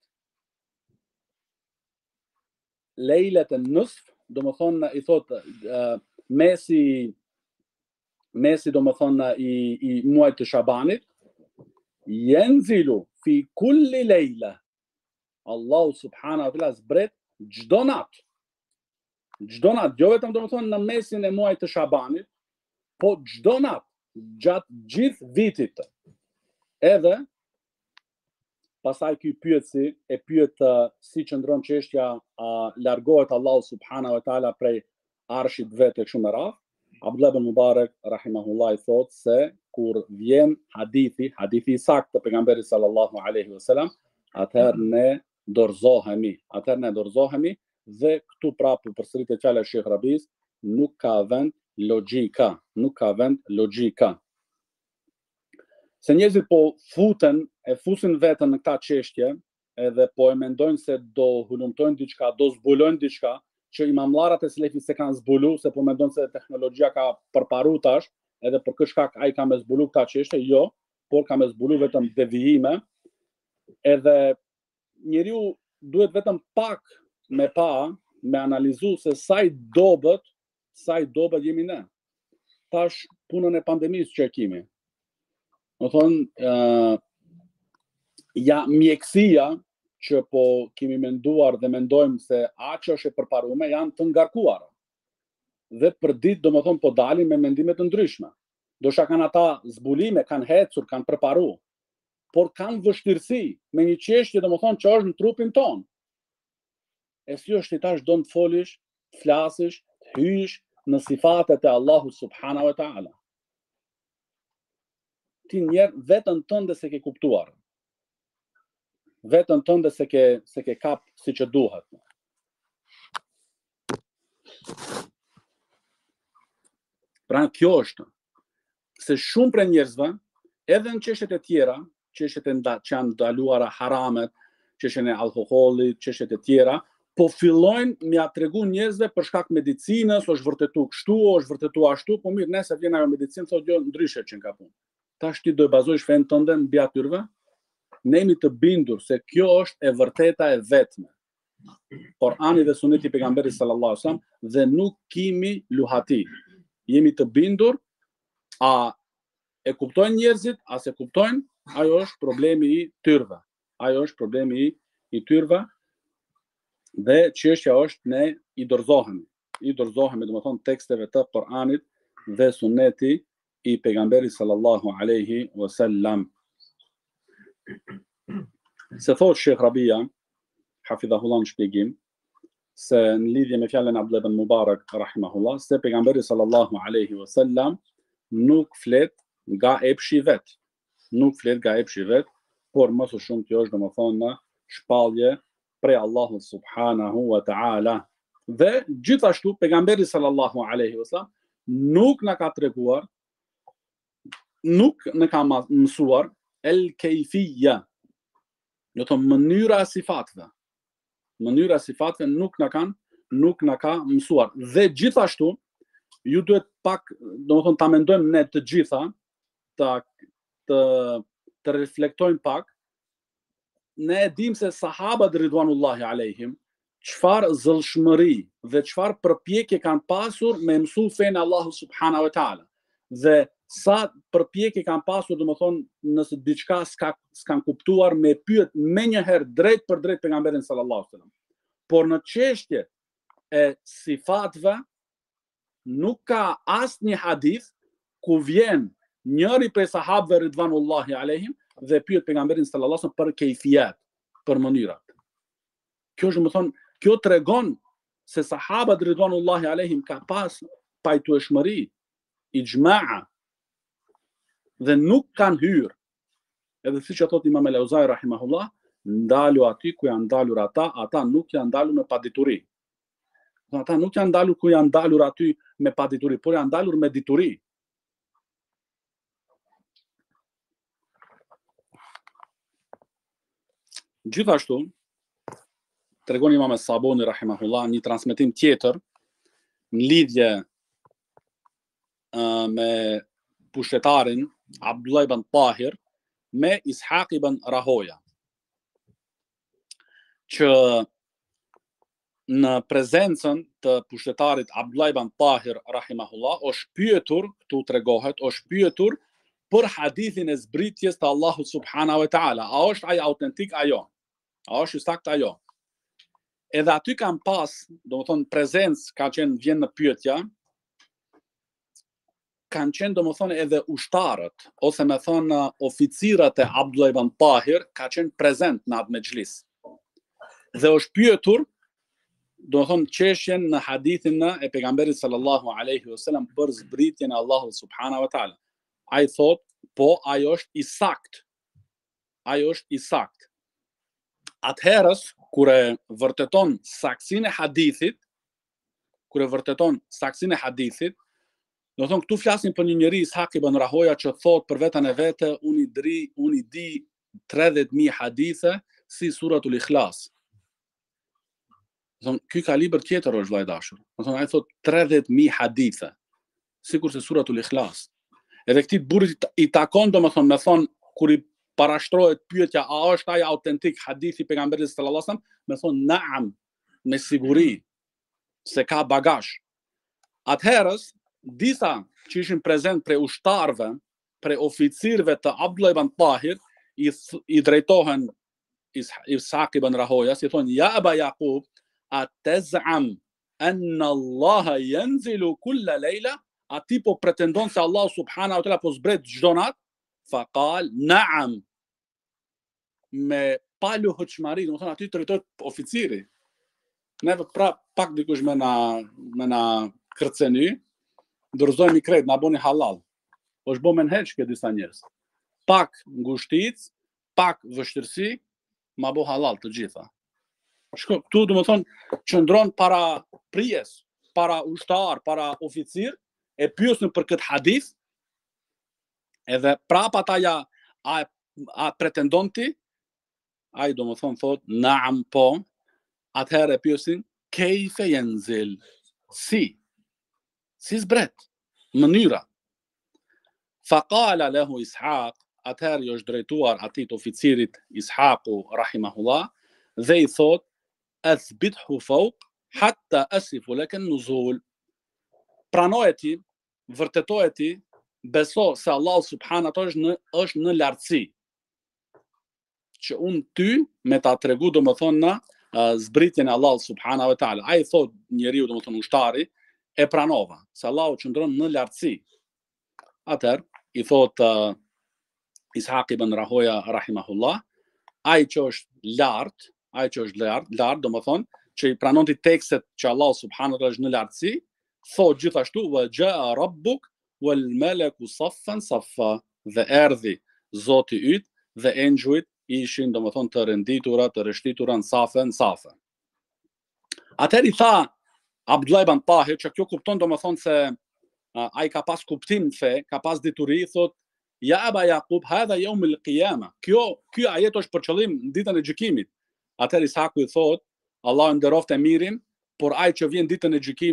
lejlet e nësf, do më thonë i thotë mesi do më thonë i muajt të Shabanit, jenzilu fi kulli lejla, Allahu subhanahu wa taala zbret çdo natë, jo vetëm do më thonë në mesin e muajit të Shabanit, po çdo natë, gjatë gjithë vitit. Edhe pastaj ky pyetësi e pyet si qëndron çështja, a largohet Allahu subhanahu wa taala prej arshit vetë kështu me radhë. Abdullah ibn Mubarak rahimahullah i thot se kur vjen hadithi i saktë të pejgamberit sallallahu alaihi wasallam, atëherë ne dorëzohemi dhe këtu prapë përsëritet fjala e Sheikh Rabis, nuk ka vend logjika. Se njerëzit po fusin veten në këtë çështje, edhe po e mendojnë se do hulumtojnë diçka, do zbulojnë diçka që imamllarët e selefit se kanë zbulu, se po mendojnë se teknologjia ka përparu tash, edhe për këtë shkak ai ka me zbulu këtë çështje, jo, por ka me zbulu vetëm devijime, edhe njeriu duhet vetëm pak me analizu se sa i dobët jemi ne. Tash punën e pandemisë që e kemi. Do thonë, mjekësia që po kemi menduar dhe mendojmë se aq është e përparuar, janë të ngarkuara. Dhe për ditë do më thonë po dalin me mendime të ndryshme. Dosha kanë ata zbulime, kanë hecur, kanë përparu, por kanë vështirësi me një çështje do më thonë që është në trupin tonë. E si është i tash do të folish, të flasësh, të hysh në sifatet e Allahu subhanahu wa taala. Ti njerë vetën tënde se ke kuptuar. Vetën tënde se ke kap si që duhet. Pra kjo është se shumë për njerëzve, edhe në çështjet e tjera, çështjet që janë ndaluara haramet, çështjen e alkoolit, çështjet e tjera, po fillojnë me ja tregu njerëzve për shkak medicinës, është vërtetu kështu, është vërtetu ashtu, po mirë, nëse vjen ajo medicinë thotë jo ndryshe që ka punë. Tash ti do e bazojsh fen tënde mbi atyrve? Ne jemi të bindur se kjo është e vërteta e vetme. Kur'ani dhe suneti i pejgamberit sallallahu alajhi wasallam dhe nuk kemi luhati. Jemi të bindur, a e kuptojnë njerëzit, a se kuptojnë, ajo është problemi i tyre. Dhe çështja është ne i dorëzohemi. Domethënë teksteve të Kur'anit dhe suneti i pejgamberit sallallahu alaihi wasallam. Se thot Sheikh Rabia, hafidhahullah në shpjegim, se në lidhje me fjalën e Abdullah ibn Mubarak rahimahullah, se pejgamberi sallallahu alaihi wasallam nuk flet nga epshi vet. Por më së shumti është domethënë shpallje prej Allahut subhanahu wa taala. Dhe gjithashtu pejgamberi sallallahu alaihi wasallam nuk na ka treguar, nuk na ka mësuar el-kayfiyya, do të mënyra e sifatëve. Mënyra e sifatëve nuk na ka mësuar. Dhe gjithashtu ju duhet pak, domethënë ta mendojmë ne të gjitha, të reflektojmë pak. Ne e dim se sahabat ridwanullahi alejhim çfarë zëllshmëri dhe çfarë përpjekje kanë pasur me mësu fenë Allahu subhanahu wa taala. Dhe sa përpjekje kanë pasur, domethënë nëse diçka s'kan kuptuar, me pyet menjëherë drejt për drejt pejgamberin sallallahu alaihi wasallam. Por në çështje e sifatëve nuk ka asnjë hadith ku vjen njëri prej sahabëve ridwanullahi alejhim dhe pyet pejgamberin sallallahu alaihi wasallam për kejfiat, për mënyrat. Kjo është, domethënë, kjo tregon se sahabët ridwanullahi alejhim ka pas pajtueshmëri, ijma'a, dhe nuk kanë hyrë. Edhe siç e thot Imam el-Auzai rahimahullah, ndalu aty ku janë ndalur ata nuk janë ndalur me padituri. Ata nuk janë ndalur ku janë ndalur aty me padituri, por janë ndalur me dituri. Gjithashtu, tregon Imam es-Sabuni rahimahullah një transmetim tjetër në lidhje me pushtetarin Abdullah ibn Tahir me Ishaq ibn Rahoja, që në prezencën të pushtetarit Abdullah ibn Tahir rahimahullah është pyetur, këtu tregohet, është pyetur për hadithin e zbritjes të Allahut subhanahu wa taala, a është ai autentik ajo? A është i saktë ajo? Edhe aty kanë pas, domethënë prezencë ka qenë, vjen në pyetja, kanë qenë domethënë edhe ushtarët, ose me thonë oficirët e Abdullah ibn Tahir ka qenë prezent në atë mexhlis. Dhe është pyetur, domethënë çështjen në hadithin e pejgamberit sallallahu alaihi wasallam për zbritjen e Allahut subhanahu wa taala. Ai thot, po, ajo është i saktë. Ajo është i saktë. Atëherës, kur e vërteton saksinë e hadithit, do thonë këtu flasim për një njeri Ishaq ibn Rahoja që thot për veten e vete, unë i di 30.000 hadithe si suratul Ikhlas. Do thonë ky ka libër tjetër është vllai dashur. Do thonë ai thot 30.000 hadithe, sikur se suratul Ikhlas. Edhe këtij burrit i takon domethënë me thon kur i parashtrohet pyetja a është ai autentik hadithi pejgamberit sallallahu alajhi wasallam, me thon naam, me siguri se ka bagazh. Atëherës disa që ishin prezent prej ushtarëve, prej oficirëve të Abdullah ibn Tahir, i drejtohen Ishaq ibn Rahojas, i thonë, ja Aba Yaqub, ataz'am anna Allah yanzilu kulla layla, a ti po pretendon se Allah subhanahu wa taala po zbret çdo natë? Faqal na'am, me paluhçmari, do të thonë aty drejtohet oficiri. Neve pra pak dikush me na kërceni, dorëzojmë krejt, na bëni halal. Është bë menheq ke disa njerëz. Pak ngushtic, pak vështirësi, ma bë halal të gjitha. Shko, këtu do të thonë qëndron para prijes, para ushtar, para oficir, e pyesin për këtë hadith, edhe prapa ata a pretendon ti, ai do të thonë thot, naam po, atëherë e pyesin, kejfe yanzil, si zbret, mënyra. Faqala lahu Ishaq, atëherë i është drejtuar atit oficirit Ishaqu rahimahullah, dhe i thot, athbithu fawq hatta asifu laka an-nuzul. Pranoje ti, vërtetoje ti, beso se Allah subhanahu wa taala është në lartësi. Që unë ty me ta tregu domethënë na zbritjen e Allah subhanahu wa taala. Ai thot njeriu domethënë ushtari e pranova se Allahu qëndron në lartësi. Atëherë i thot Ishaq ibn Rahoja rahimahullah, ai që është lart, domethënë që i pranon ti tekstet që Allah subhanahu wa taala është në lartësi, thot gjithashtu wa jaa rabbuk wal malaku saffan saffa, dhe erdhi Zoti yt dhe engjujt ishin domethënë të renditura, të rështitura në safe. Atëherë i tha Abdullah ibn Tahir, që kjo kupton domethënë se ai ka pas kuptim fe, ka pas dituri, thot ja Aba Yaqub, hadha yawm al-qiyama. Ky ajet është për qëllim ditën e gjykimit. Atëherë Isaku i thot, Allah nderoft e mirin, por ai që vjen ditën e gjykimit,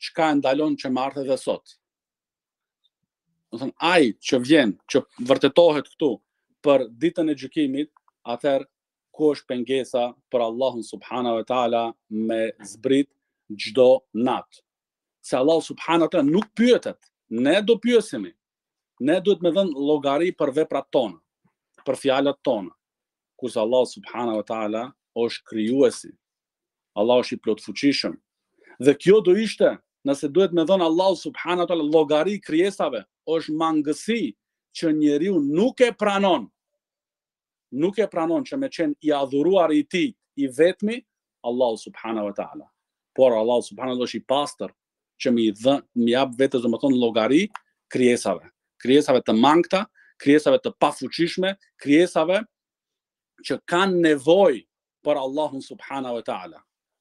çka e ndalon që marrë edhe sot. Do thënë, ai që vjen, që vërtetohet këtu për ditën e gjykimit, atëherë ku është pengesa për Allahun subhanahu wa taala me zbrit çdo natë. Se Allahu subhanahu wa taala nuk pyetet, ne do pyesemi. Ne duhet me dhënë llogari për veprat tona, për fjalët tona. Kurse Allahu subhanahu wa taala është krijuesi. Allahu është i plotfuqishëm. Dhe kjo do ishte, nëse duhet me dhënë Allahu subhanahu wa taala llogari krijesave, është mangësi që njeriu nuk e pranon që me qenë i adhuruar i tij, i vetmi, Allahu subhanahu wa taala. Por Allahu subhanahu wa taala është i pastër që mi jap vetes domethënë llogari krijesave të mangëta, krijesave të pafuqishme, krijesave që kanë nevojë për Allahun subhanahu wa taala.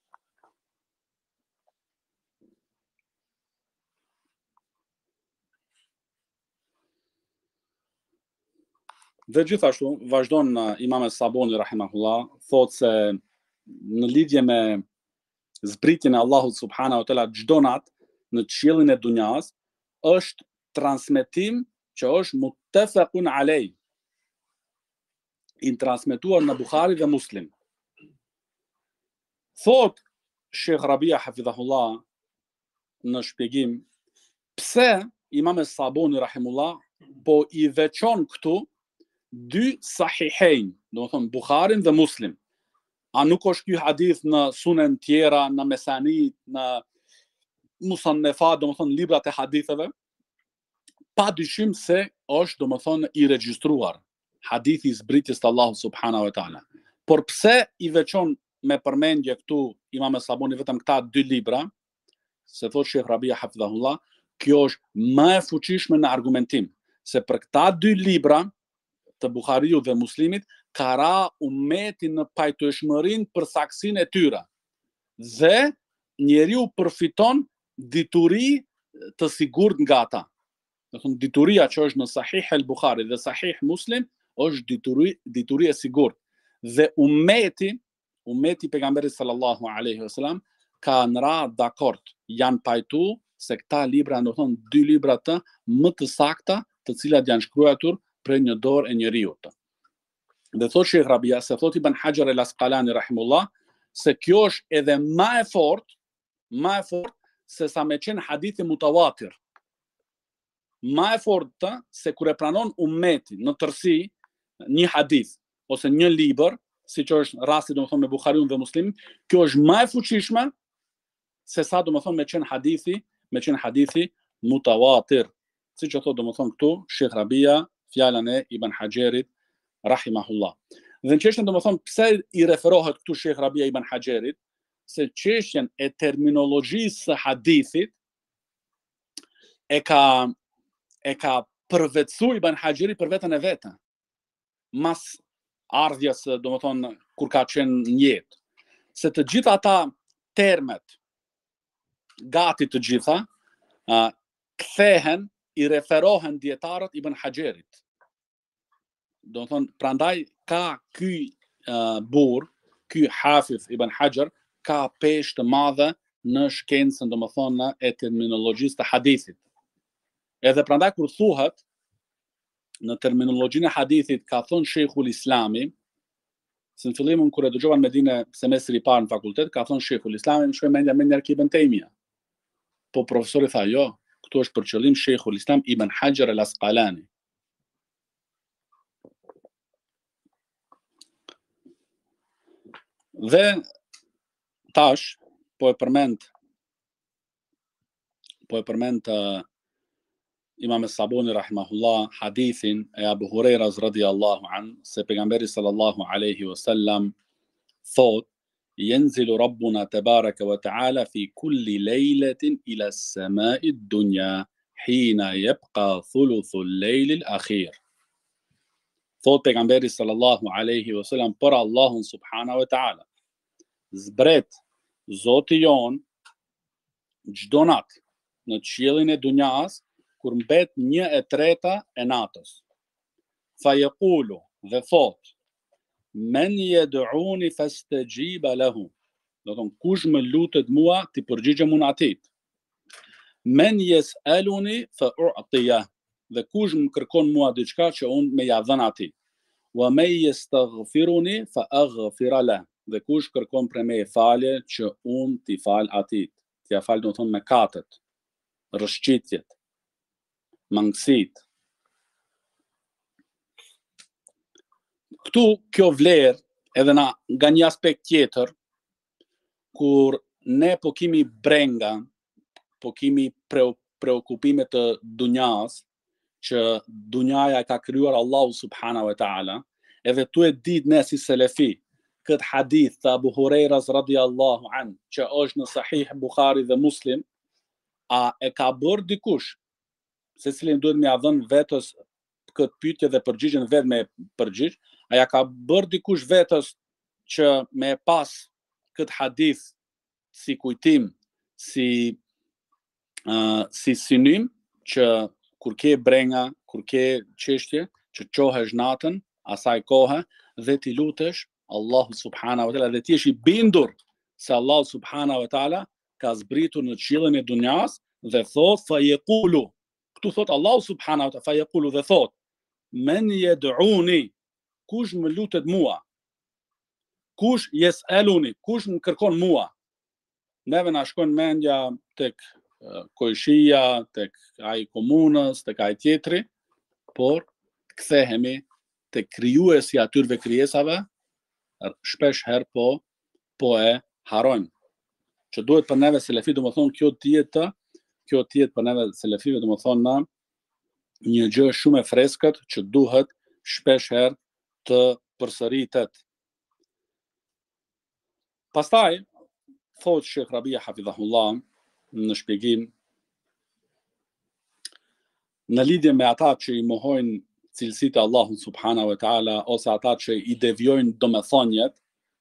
Dhe gjithashtu vazhdon Imam Saboni rahimahullah, thotë se në lidhje me zbritjen e Allahut subhanahu wa taala çdo natë në qiellin e dunjas është transmetim që është muttafaqun alej, i transmetuar në Buhari dhe Muslim. Thot Sheikh Rabia hafidhahullah në shpjegim pse Imam Saboni rahimullah po i veçon këtu dy sahihein, do të thonë Buharin dhe Muslim. A nuk është ky hadith në sunen tjera, në mesanit, në musannefat, do të thonë librat e haditheve? Pa dyshim se është, do të thonë, i regjistruar hadithi i zbritjes të Allahut subhanahu wa taala. Por pse i veçon me përmendje këtu Imam Saboni vetëm këta dy libra? Se thot Sheikh Rabia hafidhahullah, kjo është më e fuqishme në argumentim, se për këta dy libra të Buhariu dhe Muslimit ka ra ummeti në pajtueshmërinë për saksinë e tyre. Dhe njeriu përfiton dituri të sigurt nga ata. Do thonë dituria që është në Sahih al-Buhari dhe Sahih Muslim është dituri e sigurt. Dhe ummeti pejgamberit sallallahu alaihi wasallam kanë ra dakord, janë pajtu se këta libra, do thonë dy libra të më të sakta, të cilat janë shkruar për një dorë e njeriut. Dhe thot Sheikh Rabia, se thot Ibn Hajar el-Asqalani rahimullah, se kjo është edhe më e fortë se sa me qenë hadithi mutawatir. Më e fortë se kur e pranon ummeti në tërësi një hadith ose një libër, siç është rasti domethënë me Buhariun dhe Muslimin, kjo është më e fuqishme se sa domethënë me qenë hadithi mutawatir. Siç e thot domethënë këtu Sheikh Rabia fjalën e Ibn Hajarit rahimahullah. Dhe në çështjen domethënë pse i referohet këtu Sheikh Rabia Ibn Hajarit, se çështjen e terminologjisë së hadithit e ka përvetësuar Ibn Hajari për veten e vetë. Mas ardhjes, domethënë kur ka qenë në jetë, se të gjitha ata termet gati të gjitha kthehen, i referohen dietarët Ibn Hajarit. Do të thonë, prandaj ka ky burr, ky Hafiz Ibn Hajar ka peshë të madhe në shkencën, domethënë, e terminologjisë të hadithit. Edhe prandaj kur thuhet në terminologjinë e hadithit ka thënë Sheikhul Islami, se në fillim kur e dëgjova në Medinë semestri i parë në fakultet, ka thënë Sheikhul Islami, më shkoi mendja me Ibn Taymija. Po profesori tha, jo, këtu është për qëllim Sheikhul Islam Ibn Hajar el-Asqalani. Dhe tash po e përmend Imam Saboni rahimahullah hadithin e Abu Hurairas radhiyallahu an, se pejgamberi sallallahu alaihi wasallam thot: "Yanzilu Rabbuna tabaraka wa ta'ala fi kulli laylatin ila as-sama'i ad-dunya hina yabqa thuluthu al-layl al-akhir." Thot pejgamberi sallallahu alaihi wasallam për Allahun subhanahu wa ta'ala: "Zbret Zoti jon çdo natë në qiellin e dunjas kur mbet 1/3 e natës. Fa yaqulu, dhe thot: Men yad'uni fastajiba lahu." Do të thonë, kush më lutet mua, ti përgjigjem unë atit. Men yes'aluni fa u'tiya. Dhe kush më kërkon mua diçka që unë me ja dhën atij. Wa man yastaghfiruni fa aghfira lahu. Dhe kush kërkon për me falje që unë t'i fal atij. T'ia fal do të thonë mëkatet, rrëshqitjet, mangësitë. Këtu kjo vlerë edhe nga një aspekt tjetër, kur ne po kemi brenga, po kemi preokupime të dunjas, që dunjaja ka krijuar Allahu subhanahu wa taala, edhe tu e ditë ne si selefi, këtë hadith të Abu Hurairas radiallahu an, që është në Sahih Bukhari dhe Muslim, a e ka bërë dikush, se cilin duhet me ia dhënë vetës këtë pyetje dhe përgjigjen vetë me përgjigj, a ja ka bërë dikush vetës që me pas këtë hadith si kujtim, si synim, që kur ke brenga, kur ke çështje, që qohesh natën, asaj kohe, dhe ti lutesh Allahu subhanahu wa taala, dhe ti je i bindur se Allahu subhanahu wa taala ka zbritur në qiellin e dunjas dhe thot fa yaqulu. Këtu thot Allahu subhanahu wa taala fa yaqulu dhe thot men yad'uni, kush më lutet mua, kush yes'aluni, kush më kërkon mua. Neve na shkon mendja tek Koishia, tek ai komunës, tek ai tjetri, por kthehemi tek krijuesi atyre krijesave, shpesh herë po e harojmë. Që duhet për neve selefi, domethënë kjo tjetë për neve selefive, domethënë një gjë shumë e freskët që duhet shpesh herë të përsëritet. Pastaj thot Sheikh Rabia hafidhahullah në shpjegim, në lidhje me ata që i mohojnë cilësitë e Allahut subhanahu wa taala, ose ata që i devijojnë domethënjet,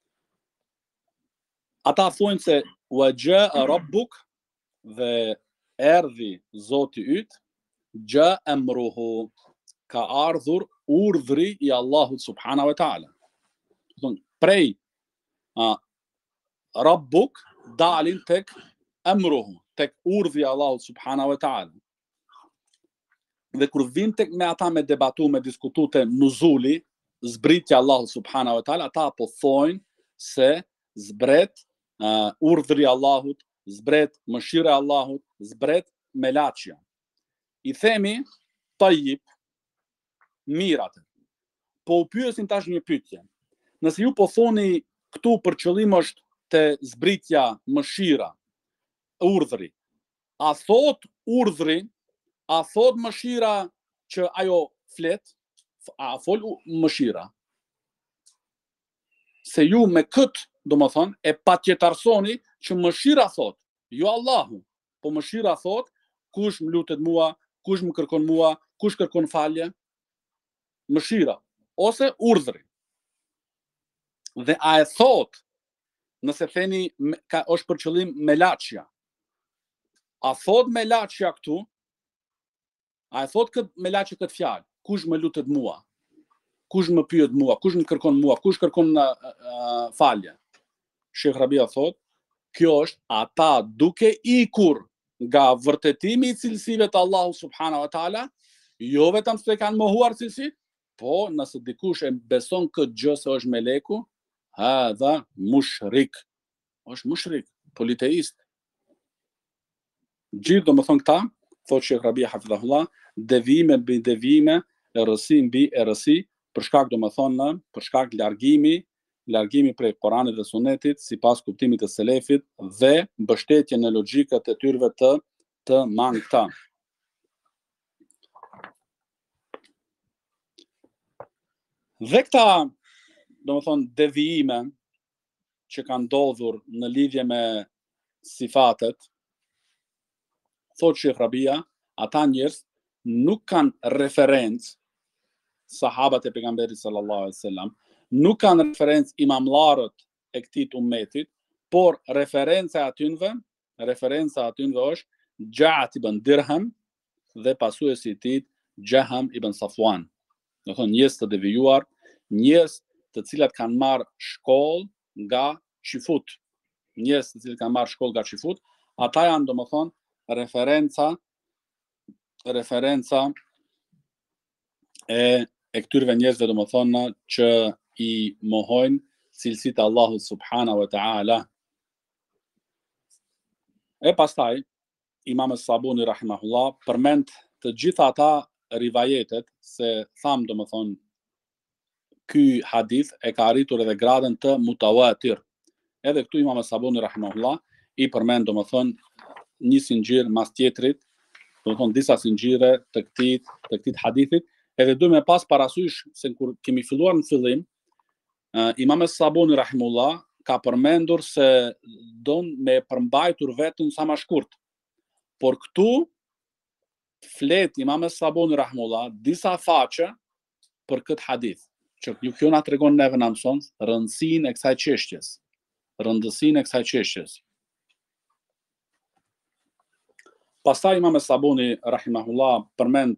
ata thonë se wa jaa rabbuk, dhe erdhi Zoti yt, ja amruhu, ka ardhur urdhri i Allahut subhanahu wa taala. Don prej rabbuk dalin tek amruhu, tek urdhri i Allahut subhanahu wa taala. Dhe kur vin tek me ata me debatu, me diskutu te nuzuli, zbritja Allahut subhanahu wa taala, ata po thojnë se zbret urdhri i Allahut, zbret mëshira e Allahut, zbret melaçja. I themi tajib, mirate. Po u pyesin tash një pyetje. Nëse ju po thoni këtu për qëllim është te zbritja mëshira, urdhri, a thot urdhri, a thot mëshira që ajo flet, a fol mëshira? Se ju me këtë, domethënë, e patjetërsoni që mëshira thot, jo Allahu, po mëshira thot, kush më lutet mua, kush më kërkon mua, kush kërkon falje? Mëshira, ose urdhri. Dhe a e thot, nëse theni është për qëllim melaçja, a thot melaçja këtu, a e thot melaçja këtë fjalë, kush më lutet mua, kush më pyet mua, kush më kërkon mua, kush kërkon falje? Sheikh Rabia thot, kjo është ata duke ikur nga vërtetimi i cilësive të Allahu subhanahu wa taala, jo vetëm se kanë mohuar cilësi, po nëse dikush e beson këtë gjë se është meleku, hadha mushrik. Është mushrik, politeist. Gjithë domethënë këta, thot Sheikh Rabia hafidhahullah, devime mbi devime, errësi mbi errësi, për shkak domethënë, për shkak largimi prej Kuranit dhe Sunetit, sipas kuptimit të selefit, dhe mbështetje në logjikat e tyre të mangëta. Dhe këta, domethënë, devijime që kanë ndodhur në lidhje me sifatet, thot Sheikh Rabia, ata njerëz nuk kanë referencë, sahabat e pejgamberit sallallahu alaihi wasallam, nuk kanë referencë imamllarët e këtij ummetit, por referenca atyve është Ja'at ibn Dirham dhe pasuesi i tij Jaham ibn Safwan. Do thonë njerëz të devijuar, njerëz të cilat kanë marrë shkollë nga Qifut. Njerëz të cilët kanë marrë shkollë nga Qifut, ata janë domethënë referenca e këtyrve njerëzve domethënë që I mohojnë cilësitë e Allahut subhanahu wa ta'ala. E pastaj Imam As-Sabuni rahimahullah përmend të gjitha ata rivajetet se tham domethënë ky hadith e ka arritur edhe gradën të mutawatir. Edhe këtu Imam As-Sabuni rahimahullah I përmend domethënë një sinxhir mas tjetrit, domethënë disa sinxhire të këtij hadithit, edhe duhem me pas parasysh se kur kemi filluar në fillim, Imam As-Sabuni rahimahullah ka përmendur se don me përmbajtur vetën sa më shkurt. Por këtu flet Imam As-Sabuni rahimahullah disa faqe për këtë hadith, që kjo na tregon neve na mëson rëndësinë e kësaj çështjes. Pastaj Imam As-Sabuni rahimahullah përmend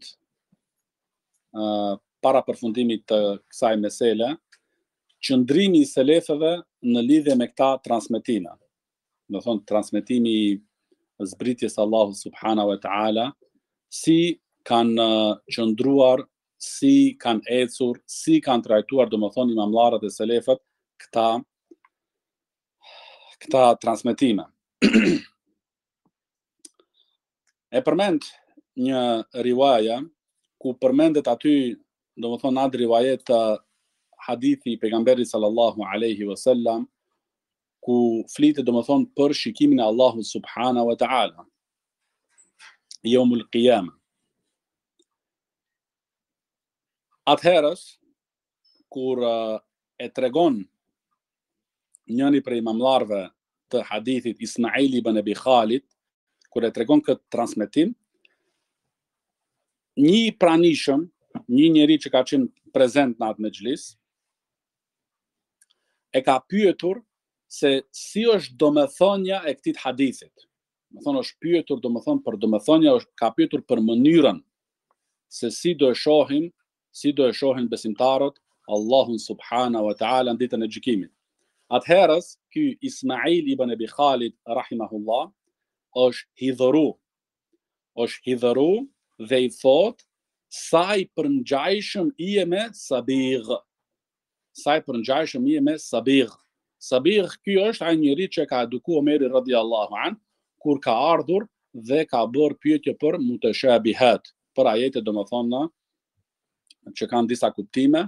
para përfundimit të kësaj mesele qëndrimi I selefëve në lidhje me këta transmetime. Do thonë transmetimi I zbritjes Allahu subhanahu wa ta'ala, si kanë qëndruar, si kanë ecur, si kanë trajtuar domethënë imamllarët e selefët këta transmetime. E përmend një riwaje ku përmendet aty domethënë atë riwaje të hadithi I pejgamberit sallallahu alaihi wasallam ku flitet domethënë për shikimin e Allahut subhanahu wa ta'ala Yawmul Qiyamah. Atëherës kur e tregon njëri prej imamllarëve të hadithit Ismail ibn Abi Khalid, kur e tregon këtë transmetim, një pranishëm, një njeri që ka qenë prezent në atë mexhlis, e ka pyetur se si është domethënia e këtij hadithit. Domethënë është pyetur domethënë për domethënia, ka pyetur për mënyrën se si do e shohin besimtarët Allahun subhanahu wa ta'ala në ditën e gjykimit. Atëherës ky Ismail ibn Abi Khalid rahimahullah është hidhëru dhe I thot sa I përngjajshëm I me Sabigh. Sabigh ky është ai njeri që ka edukuar Omeri radhiyallahu an kur ka ardhur dhe ka bërë pyetje për mutashabihat, për ajete domethënë që kanë disa kuptime.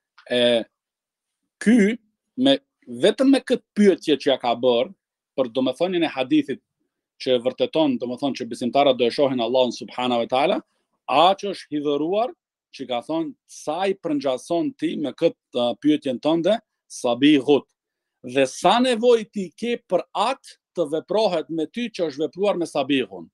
Ky vetëm me këtë pyetje që ja ka bërë për domethënien e hadithit që vërteton domethënë që besimtarët do e shohin Allahun subhanahu wa taala, aq është hidhëruar që ka thonë sa I përngjason ti me këtë pyetjen tënde Sabighut. Dhe sa nevojë ti ke për atë të veprohet me ty që është vepruar me Sabighun.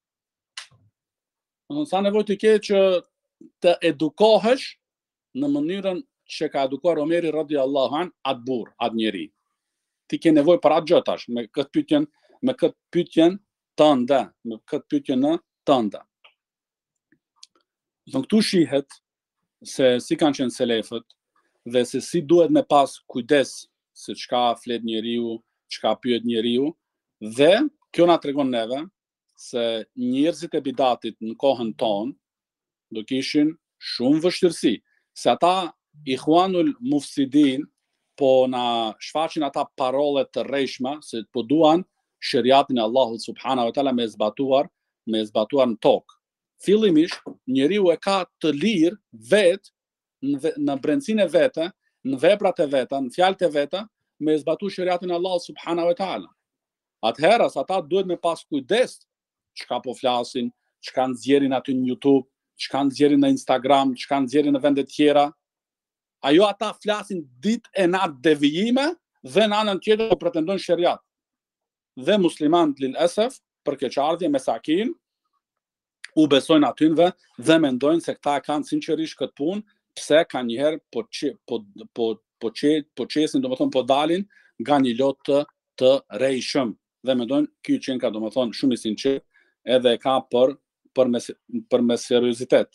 Sa nevojë ti ke që të edukohesh në mënyrën që ka edukuar Omeri radhiyallahu an atë burr, atë njeri. Ti ke nevojë për atë gjë tash me këtë pyetjen tënde. Këtu shihet se si kanë qenë selefët dhe se si duhet me pas kujdes se çka flet njeriu, çka pyet njeriu, dhe kjo na tregon neve se njerëzit e bidatit në kohën tonë do kishin shumë vështirësi, se ata Ikhwanul Mufsidin po na shfaqin ata parole të rrejshme se po duan shariatin e Allahut subhanahu wa taala me zbatuar në tokë. Fillimisht njeriu e ka të lirë vetë në brendsinë e vete, në veprat e veta, në fjalët e veta, me zbatuar shariatin e Allahut subhanahu wa taala. Atëherës ata duhet me pas kujdes çka po flasin, çka nxjerrin aty në YouTube, çka nxjerrin në Instagram, çka nxjerrin në vende tjera. Ajo ata flasin ditë e natë devijime dhe në anën tjetër pretendojnë shariat. Dhe muslimanët lil asaf për keqardhje me sakin u besojnë atynve dhe mendojnë se këta kanë sinqerisht këtë punë, pse kanë njëherë po qesin, domethënë po dalin nga një lot të rrejshëm dhe mendojnë ky që ka domethënë shumë I sinqert edhe ka për me seriozitet.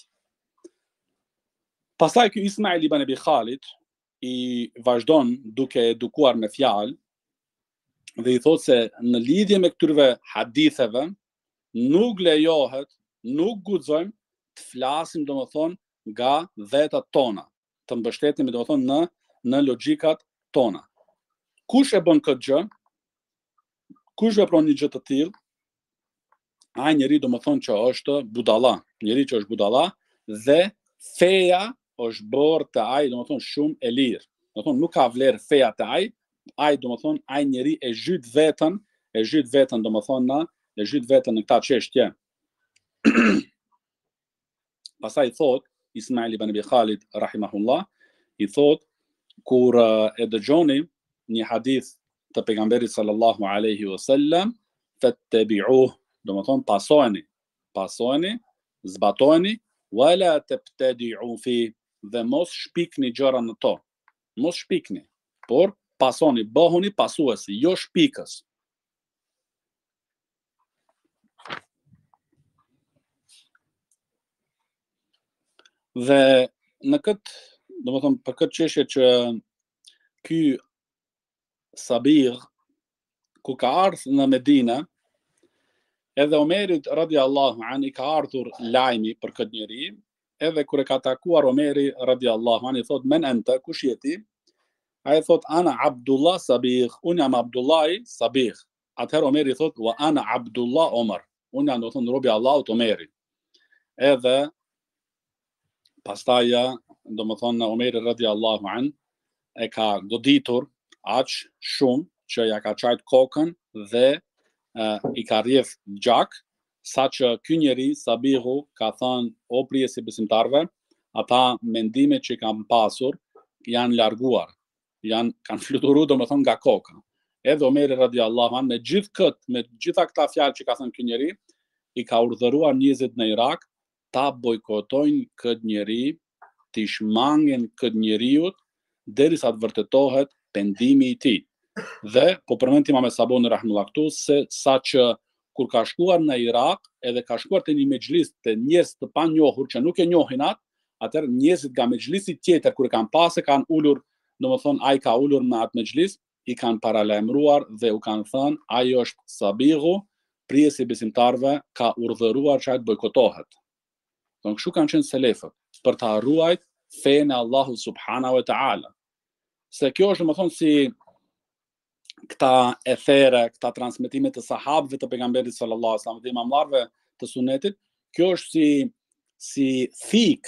Pastaj ky Ismail ibn Abi Khalid I vazhdon duke edukuar me fjalë dhe I thotë se në lidhje me këtyre haditheve nuk lejohet, nuk guxojmë të flasim domethënë nga vetat tona, të mbështetemi domethënë në logjikat tona. Kush e bën këtë gjë? Kush vepron një gjë të tillë? Ai njeri domethënë që është budalla, njeri që është budalla dhe feja është bërë të ai domethënë shumë e lirë. Domethënë nuk ka vlerë feja të ai domethënë ai njeri e zhyt veten domethënë në këtë çështje. Pastaj thot Ismail ibn Abi Khalid rahimahullah, i thot kur e dëgjoni një hadith të pejgamberit sallallahu alaihi wasallam, fattabi'uh, domethënë pasojeni, zbatojeni, wala tabtadi'u fi, dhe mos shpikni gjëra në to. Mos shpikni, por pasoni, bëhuni pasuesi, jo shpikës. Dhe në këtë, domethënë për këtë çështje që ky Sabir ku ka ardhur në Medinë, edhe Omerit radiallahu an i ka ardhur lajmi për këtë njeri, edhe kur e ka takuar Omeri radiallahu an i thot men anta, kush je ti? Ai thot ana Abdullah Sabir, unë jam Abdullahi Sabir. Atëherë Omeri thot wa ana Abdullah Omar, unë jam domethënë robi i Allahut Omeri. Edhe pastaj domethënë Omeri radiallahu an e ka goditur aq shumë që ja ka çajt kokën dhe i ka rrjedh gjak, sa që ky njeri Sabihu ka thënë o prijesi besimtarve, ata mendimet që kanë pasur janë larguar, kanë fluturuar domethënë nga koka. Edhe Omeri radiallahu an me gjitha këta fjalë që ka thënë ky njeri, i ka urdhëruar njerëzit në Irak ta bojkotojnë këtë njeri, të shmangin këtë njeriut derisa të vërtetohet pendimi i tij. Dhe po përmend Imam Sabuni rahimullah këtu se sa që kur ka shkuar në Irak, edhe ka shkuar te një mexhlis te njerëz të panjohur që nuk e njohin atë, atëherë njerëzit nga mexhlisi tjetër kur e kanë pasë kanë ulur, domethënë ai ka ulur në atë mexhlis, i kanë paralajmëruar dhe u kanë thënë ai është Sabihu, prijesi besimtarve, ka urdhëruar që ai të bojkotohet. Don kështu kanë qenë selefët për ta ruajt fenë e Allahut subhanahu wa taala. Se kjo është domethënë si këta ethere, këta transmetime të sahabëve të pejgamberit sallallahu alaihi wasallam dhe imamlarëve të sunetit, kjo është si thik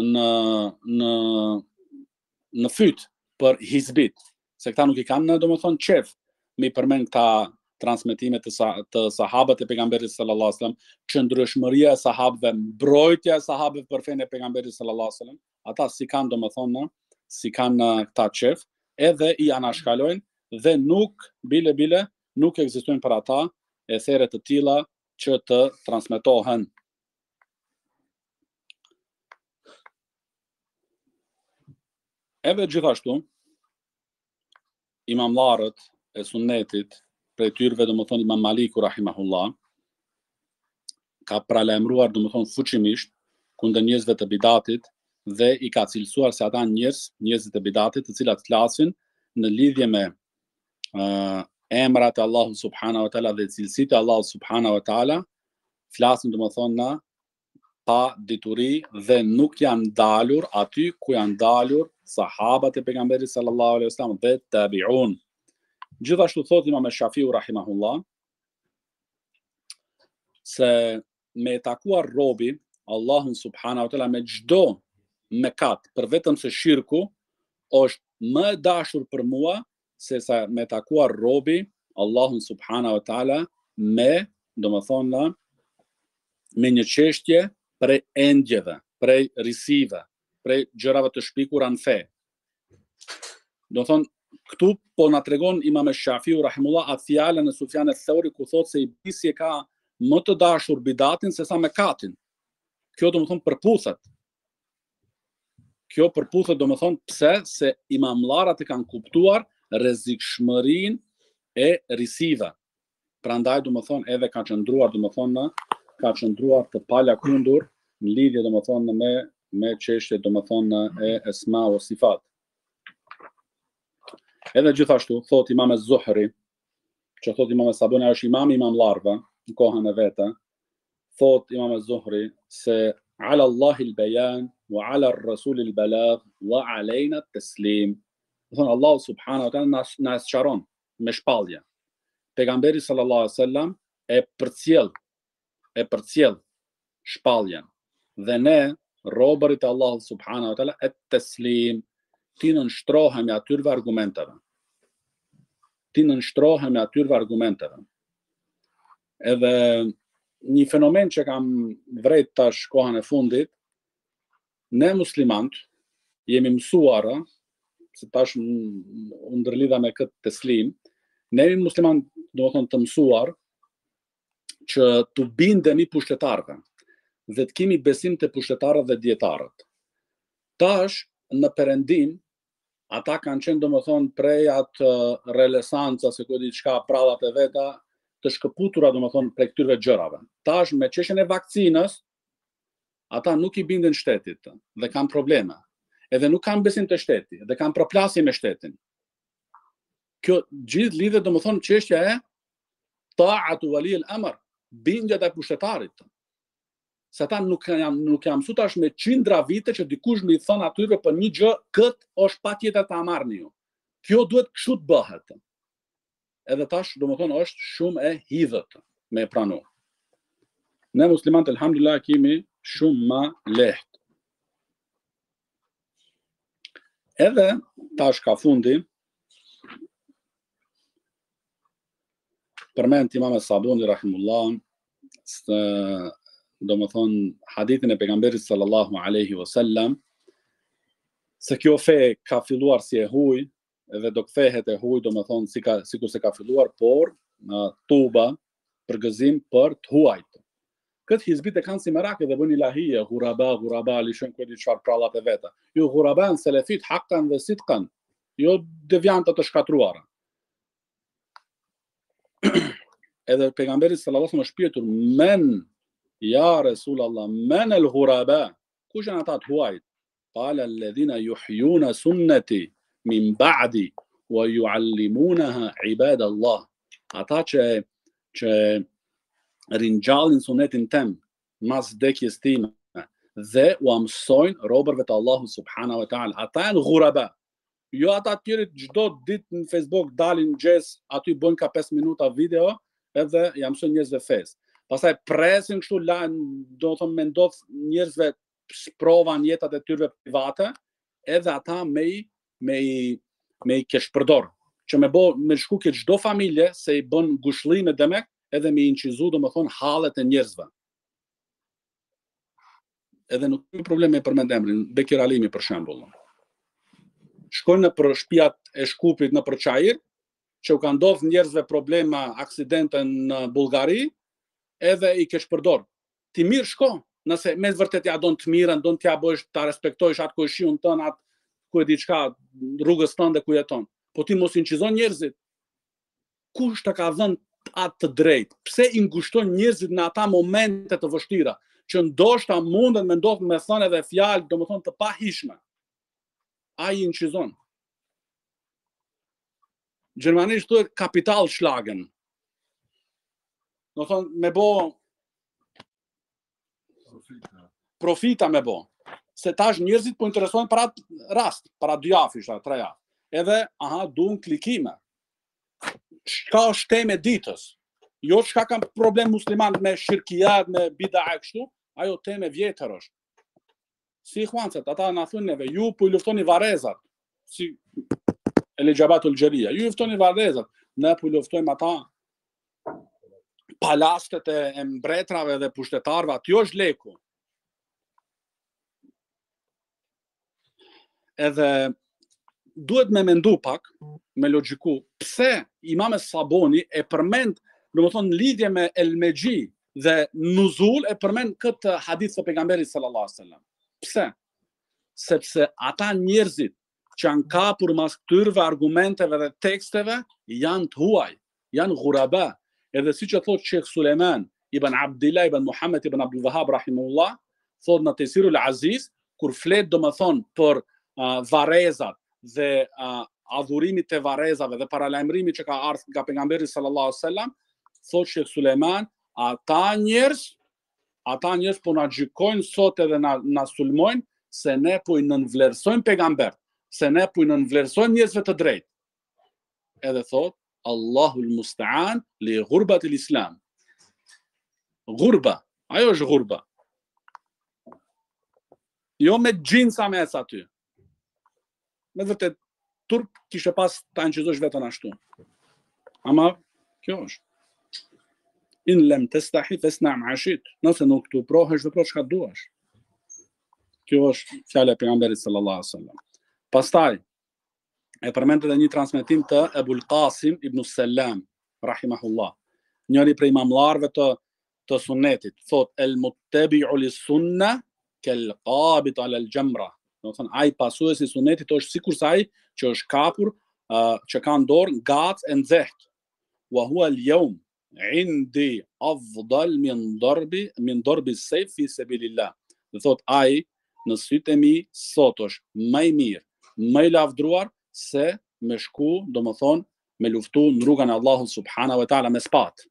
në fyt për hizbit, se këta nuk i kanë domethënë qef me përmend këta transmetime të sahabëve të pejgamberit sallallahu alaihi wasallam, qëndrueshmëria e sahabëve, mbrojtja e sahabëve për fenë e pejgamberit sallallahu alaihi wasallam, ata si kanë domethënë, si kanë këta qef, edhe i anashkalojnë dhe nuk bile nuk ekzistojnë për ata ethere të tilla që të transmetohen. Edhe gjithashtu imamlarët e sunnetit, prej tyre domethënë Imam Maliku rahimahullah, ka pralajmëruar domethënë fuqimisht kundër njerëzve të bidatit dhe i ka cilësuar se ata njerëzit e bidatit të cilat flasin në lidhje me emrat e Allahut subhanahu wa taala dhe cilësitë e Allahut subhanahu wa taala, flasin domethënë pa dituri dhe nuk janë dalur aty ku janë dalur sahabat e pejgamberit sallallahu alaihi wasallam dhe tabi'un. Gjithashtu thot Imam Shafiu rahimahullah se me takuar robi Allahun subhanahu wa taala me çdo mekat për vetëm se shirku është më dashur për mua se sa me takuar robi Allahun subhanahu wa taala me, domethënë, me një çështje prej endjeve, prej risive, prej gjërave të shpikura në fe. Domethënë, këtu po na tregon Imam Shafiu rahimullah atë fjalën e Sufjan al-Thauri ku thotë se iblisi e ka më të dashur bidatin se sa mekatin. Kjo domethënë përputhet. Kjo përputhet domethënë pse se imamllarat e kanë kuptuar rrezikshmërinë e risive. Prandaj domethënë edhe ka qëndruar të palakundur në lidhje domethënë me çështjet domethënë e esma o sifat. Edhe gjithashtu thot Imam az-Zuhri, që thot Imam Sabuni është imam i imamlarëve në kohën e vet, thot Imam az-Zuhri se ala Allahi al-bayan wa ala ar-rasul al-balagh wa alayna at-taslim. Thon Allah subhanahu wa ta'ala na sqaron me shpallje. Pejgamberi sallallahu alaihi wasallam e përcjell shpalljen dhe ne robërit e Allahut subhanahu wa ta'ala at-taslim, ti nënshtrohemi atyre argumenteve. Edhe një fenomen që kam vret tash kohën e fundit, ne muslimant jemi mësuar, se tash u ndërlidha me këtë teslim, ne jemi muslimant, domethënë të mësuar që të bindemi pushtetarëve dhe të kemi besim të pushtetarët dhe dietarët. Tash në perëndim ata kanë qenë domethënë prej atë relesanca se ku diçka prallat e veta të shkëputura domethënë prej këtyre gjërave. Tash me çështjen e vakcinës ata nuk i binden shtetit dhe kanë probleme. Edhe nuk kanë besim të shteti dhe kanë proplasje me shtetin. Kjo gjithë lidhet domethënë çështja e ta'atu wali al-amr, bindja te pushtetarit. Se ata nuk janë mësuar tash me qindra vite që dikush më i thon atyre për një gjë, kët është patjetër ta marrni ju. Kjo duhet kështu të bëhet. Edhe tash domethënë është shumë e hidhët me pranu. Ne muslimanët elhamdulillah kemi shumë më lehtë. Edhe tash ka fundi përmend Imam Sabuni rahimullah domethënë hadithin e pejgamberit sallallahu alaihi wasallam se kjo fe ka filluar si e huaj edhe do kthehet e huaj domethënë sikur se ka filluar, por në tuba përgëzim për të huajt. Këtë hizbit e kanë si merak dhe bën ilahia, ghuraba, lishon këtë çfarë prallat e veta. Jo ghuraban selefit haqqan dhe sidqan, jo devianta të shkatruara. Edhe pejgamberi sallallahu alaihi wasallam është pyetur men ja Resulallah, men el-ghuraba, kush janë ata të huajt? Qala alladhina yuhyuna sunnati min ba'di wa yuallimunaha ibadallah. Ata që ringjallin sunetin tem mas vdekjes time dhe u mësojnë robërve të Allahut subhanahu wa ta'ala. Ata janë ghuraba. Jo ata të tjerë çdo ditë në Facebook dalin gjes, aty bën ka 5 minuta video edhe ja mësojnë njerëzve fesë. Pastaj presin kështu do të thonë me ndodh njerëzve provan jetat e tyre private, edhe ata me i kesh përdor, që me shku ke çdo familje se i bën ngushëllime demek, edhe me incizu domethënë hallet e njerëzve. Edhe nuk ka problem me përmend emrin, Bekir Alimi për shembull. Shkojnë në për shtëpiat e Shkupit në Çajir, që u ka ndodhur njerëzve problema, aksidente në Bullgari, edhe i kesh përdor. Ti mirë shko, nëse me vërtet ja don të mirën, don t'ja bësh, ta respektojsh atë kujshiun tën, atë ku e diçka rrugës tënde ku jeton. Po ti mos incizon njerëzit. Kush të ka dhënë atë të drejtë? Pse i ngushton njerëzit në ata momente të vështira, që ndoshta mundet me ndodh me thënë edhe fjalë, domethënë të pahishme. Ai incizon. Gjermanisht thuhet kapitalschlagen. Do thonë me bo profita me bo. Se tash njerëzit po interesohen para rast, para 2 javësh, 3 javë. Edhe duan klikime. Çka është tema e ditës? Jo çka kanë problem muslimanët me shirkijat, me bid'a kështu, ajo temë e vjetër është. Si Juancet, ata na thonë neve, ju po i luftoni varrezat, si El-Jabatul Xheria, ju luftoni varrezat, ne po i luftojmë ata palastet e mbretrave dhe pushtetarëve, aty është leku. Edhe duhet me mendu pak, me logjiku, pse Imam Saboni e përmend, domethënë lidhje me El-Meji dhe Nuzul e përmend këtë hadith të pejgamberit sallallahu alaihi wasallam. Pse? Sepse ata njerëzit që janë kapur mas këtyre argumenteve dhe teksteve janë të huaj, janë ghuraba. Edhe siç e thotë Sheikh Sulejman ibn Abdullah ibn Muhammad ibn Abdul Wahhab rahimahullah, thotë në Tesirul Aziz, kur flet domethënë për varrezat dhe adhurimit të varrezave dhe paralajmërimit që ka ardhur nga pejgamberi sallallahu alaihi wasallam, thotë Sheikh Sulejman, ata njerëz ata njerëz po na gjykojnë sot edhe na sulmojnë se ne po i nënvlerësojmë pejgambert, se ne po i nënvlerësojmë njerëzve të drejtë. Edhe thot Allahul musta'an li ghurbatil islam. Ghurba, ajo është ghurba. Jo me gjinsa me ec aty. Me vërtet turp kishe pas ta anqizosh vetën ashtu. Ama kjo është. In lem testahi fasna' ma shit. Nëse nuk tu prohesh, vepro çka duash. Kjo është fjala e pejgamberit sallallahu alaihi wasallam. Pastaj e përmend edhe një transmetim të Ebul Qasim ibn Salam rahimahullah. Njëri prej imamllarëve të sunnetit, thot el muttabi'u lis-sunna kal qabit ala al-jamra. Do të thonë ai pasuesi i sunnetit është sikur se ai që është kapur, që ka në dorë gacë e nxehtë. Wa huwa al-yawm indi afdal min darbi as-sayf fi sabilillah. Do thot ai në sytë e mi sot është më i mirë, më i lavdruar se me shku, do më thonë, me luftu në rrugën e Allahut subhanahu wa ta'ala me spat.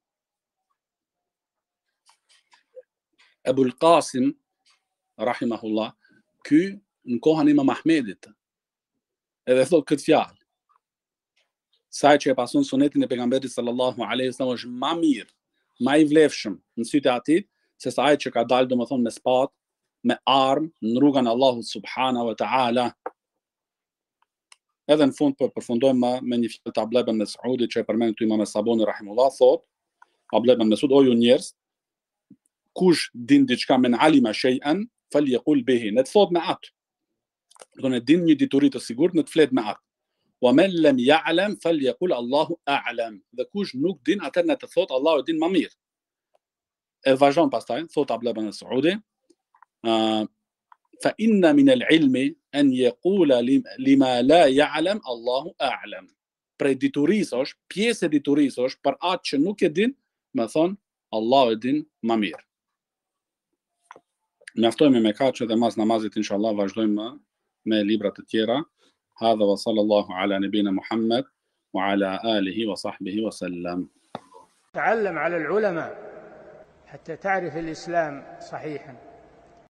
Ebul Qasim, rahimahullah, ky në kohën e Imam Ahmedit, edhe thot këtë fjalë. Saj që e pason sunetin e pejgamberit sallallahu alaihi wasallam është më mirë, më i vlefshëm në sytë e atij, se sa ai që ka dalë, do më thonë, me spat, me armë në rrugën e Allahut subhanahu wa ta'ala. Edhe në fund përfundojmë me një fjalë të Abdullah ibn Mes'udit që e përmend këtu Imam Sabuni rahimullah, thot Abdullah ibn Mes'ud, o ju njerëz, kush din diçka men alima shay'an falyaqul bihi, ne të thot me atë. Do ne din një dituri të sigurt, ne të flet me atë. Wa man lam ya'lam falyaqul Allahu a'lam. Dhe kush nuk din, atë ne të thot Allahu din më mirë. E vazhdon pastaj, thot Abdullah ibn Mes'udi, fa inna min al-ilmi an yaqula lima la ya'lam Allahu a'lam. Prej diturisë është, pjesë e diturisë është për atë që nuk e din, me thon Allahu e din më mirë. Mjaftojmë me kaq dhe mas namazit inshallah vazhdojmë me libra të tjera. Hadha wa sallallahu ala nabina Muhammad wa ala alihi wa sahbihi wa sallam. تعلم على العلماء حتى تعرف الإسلام صحيحا.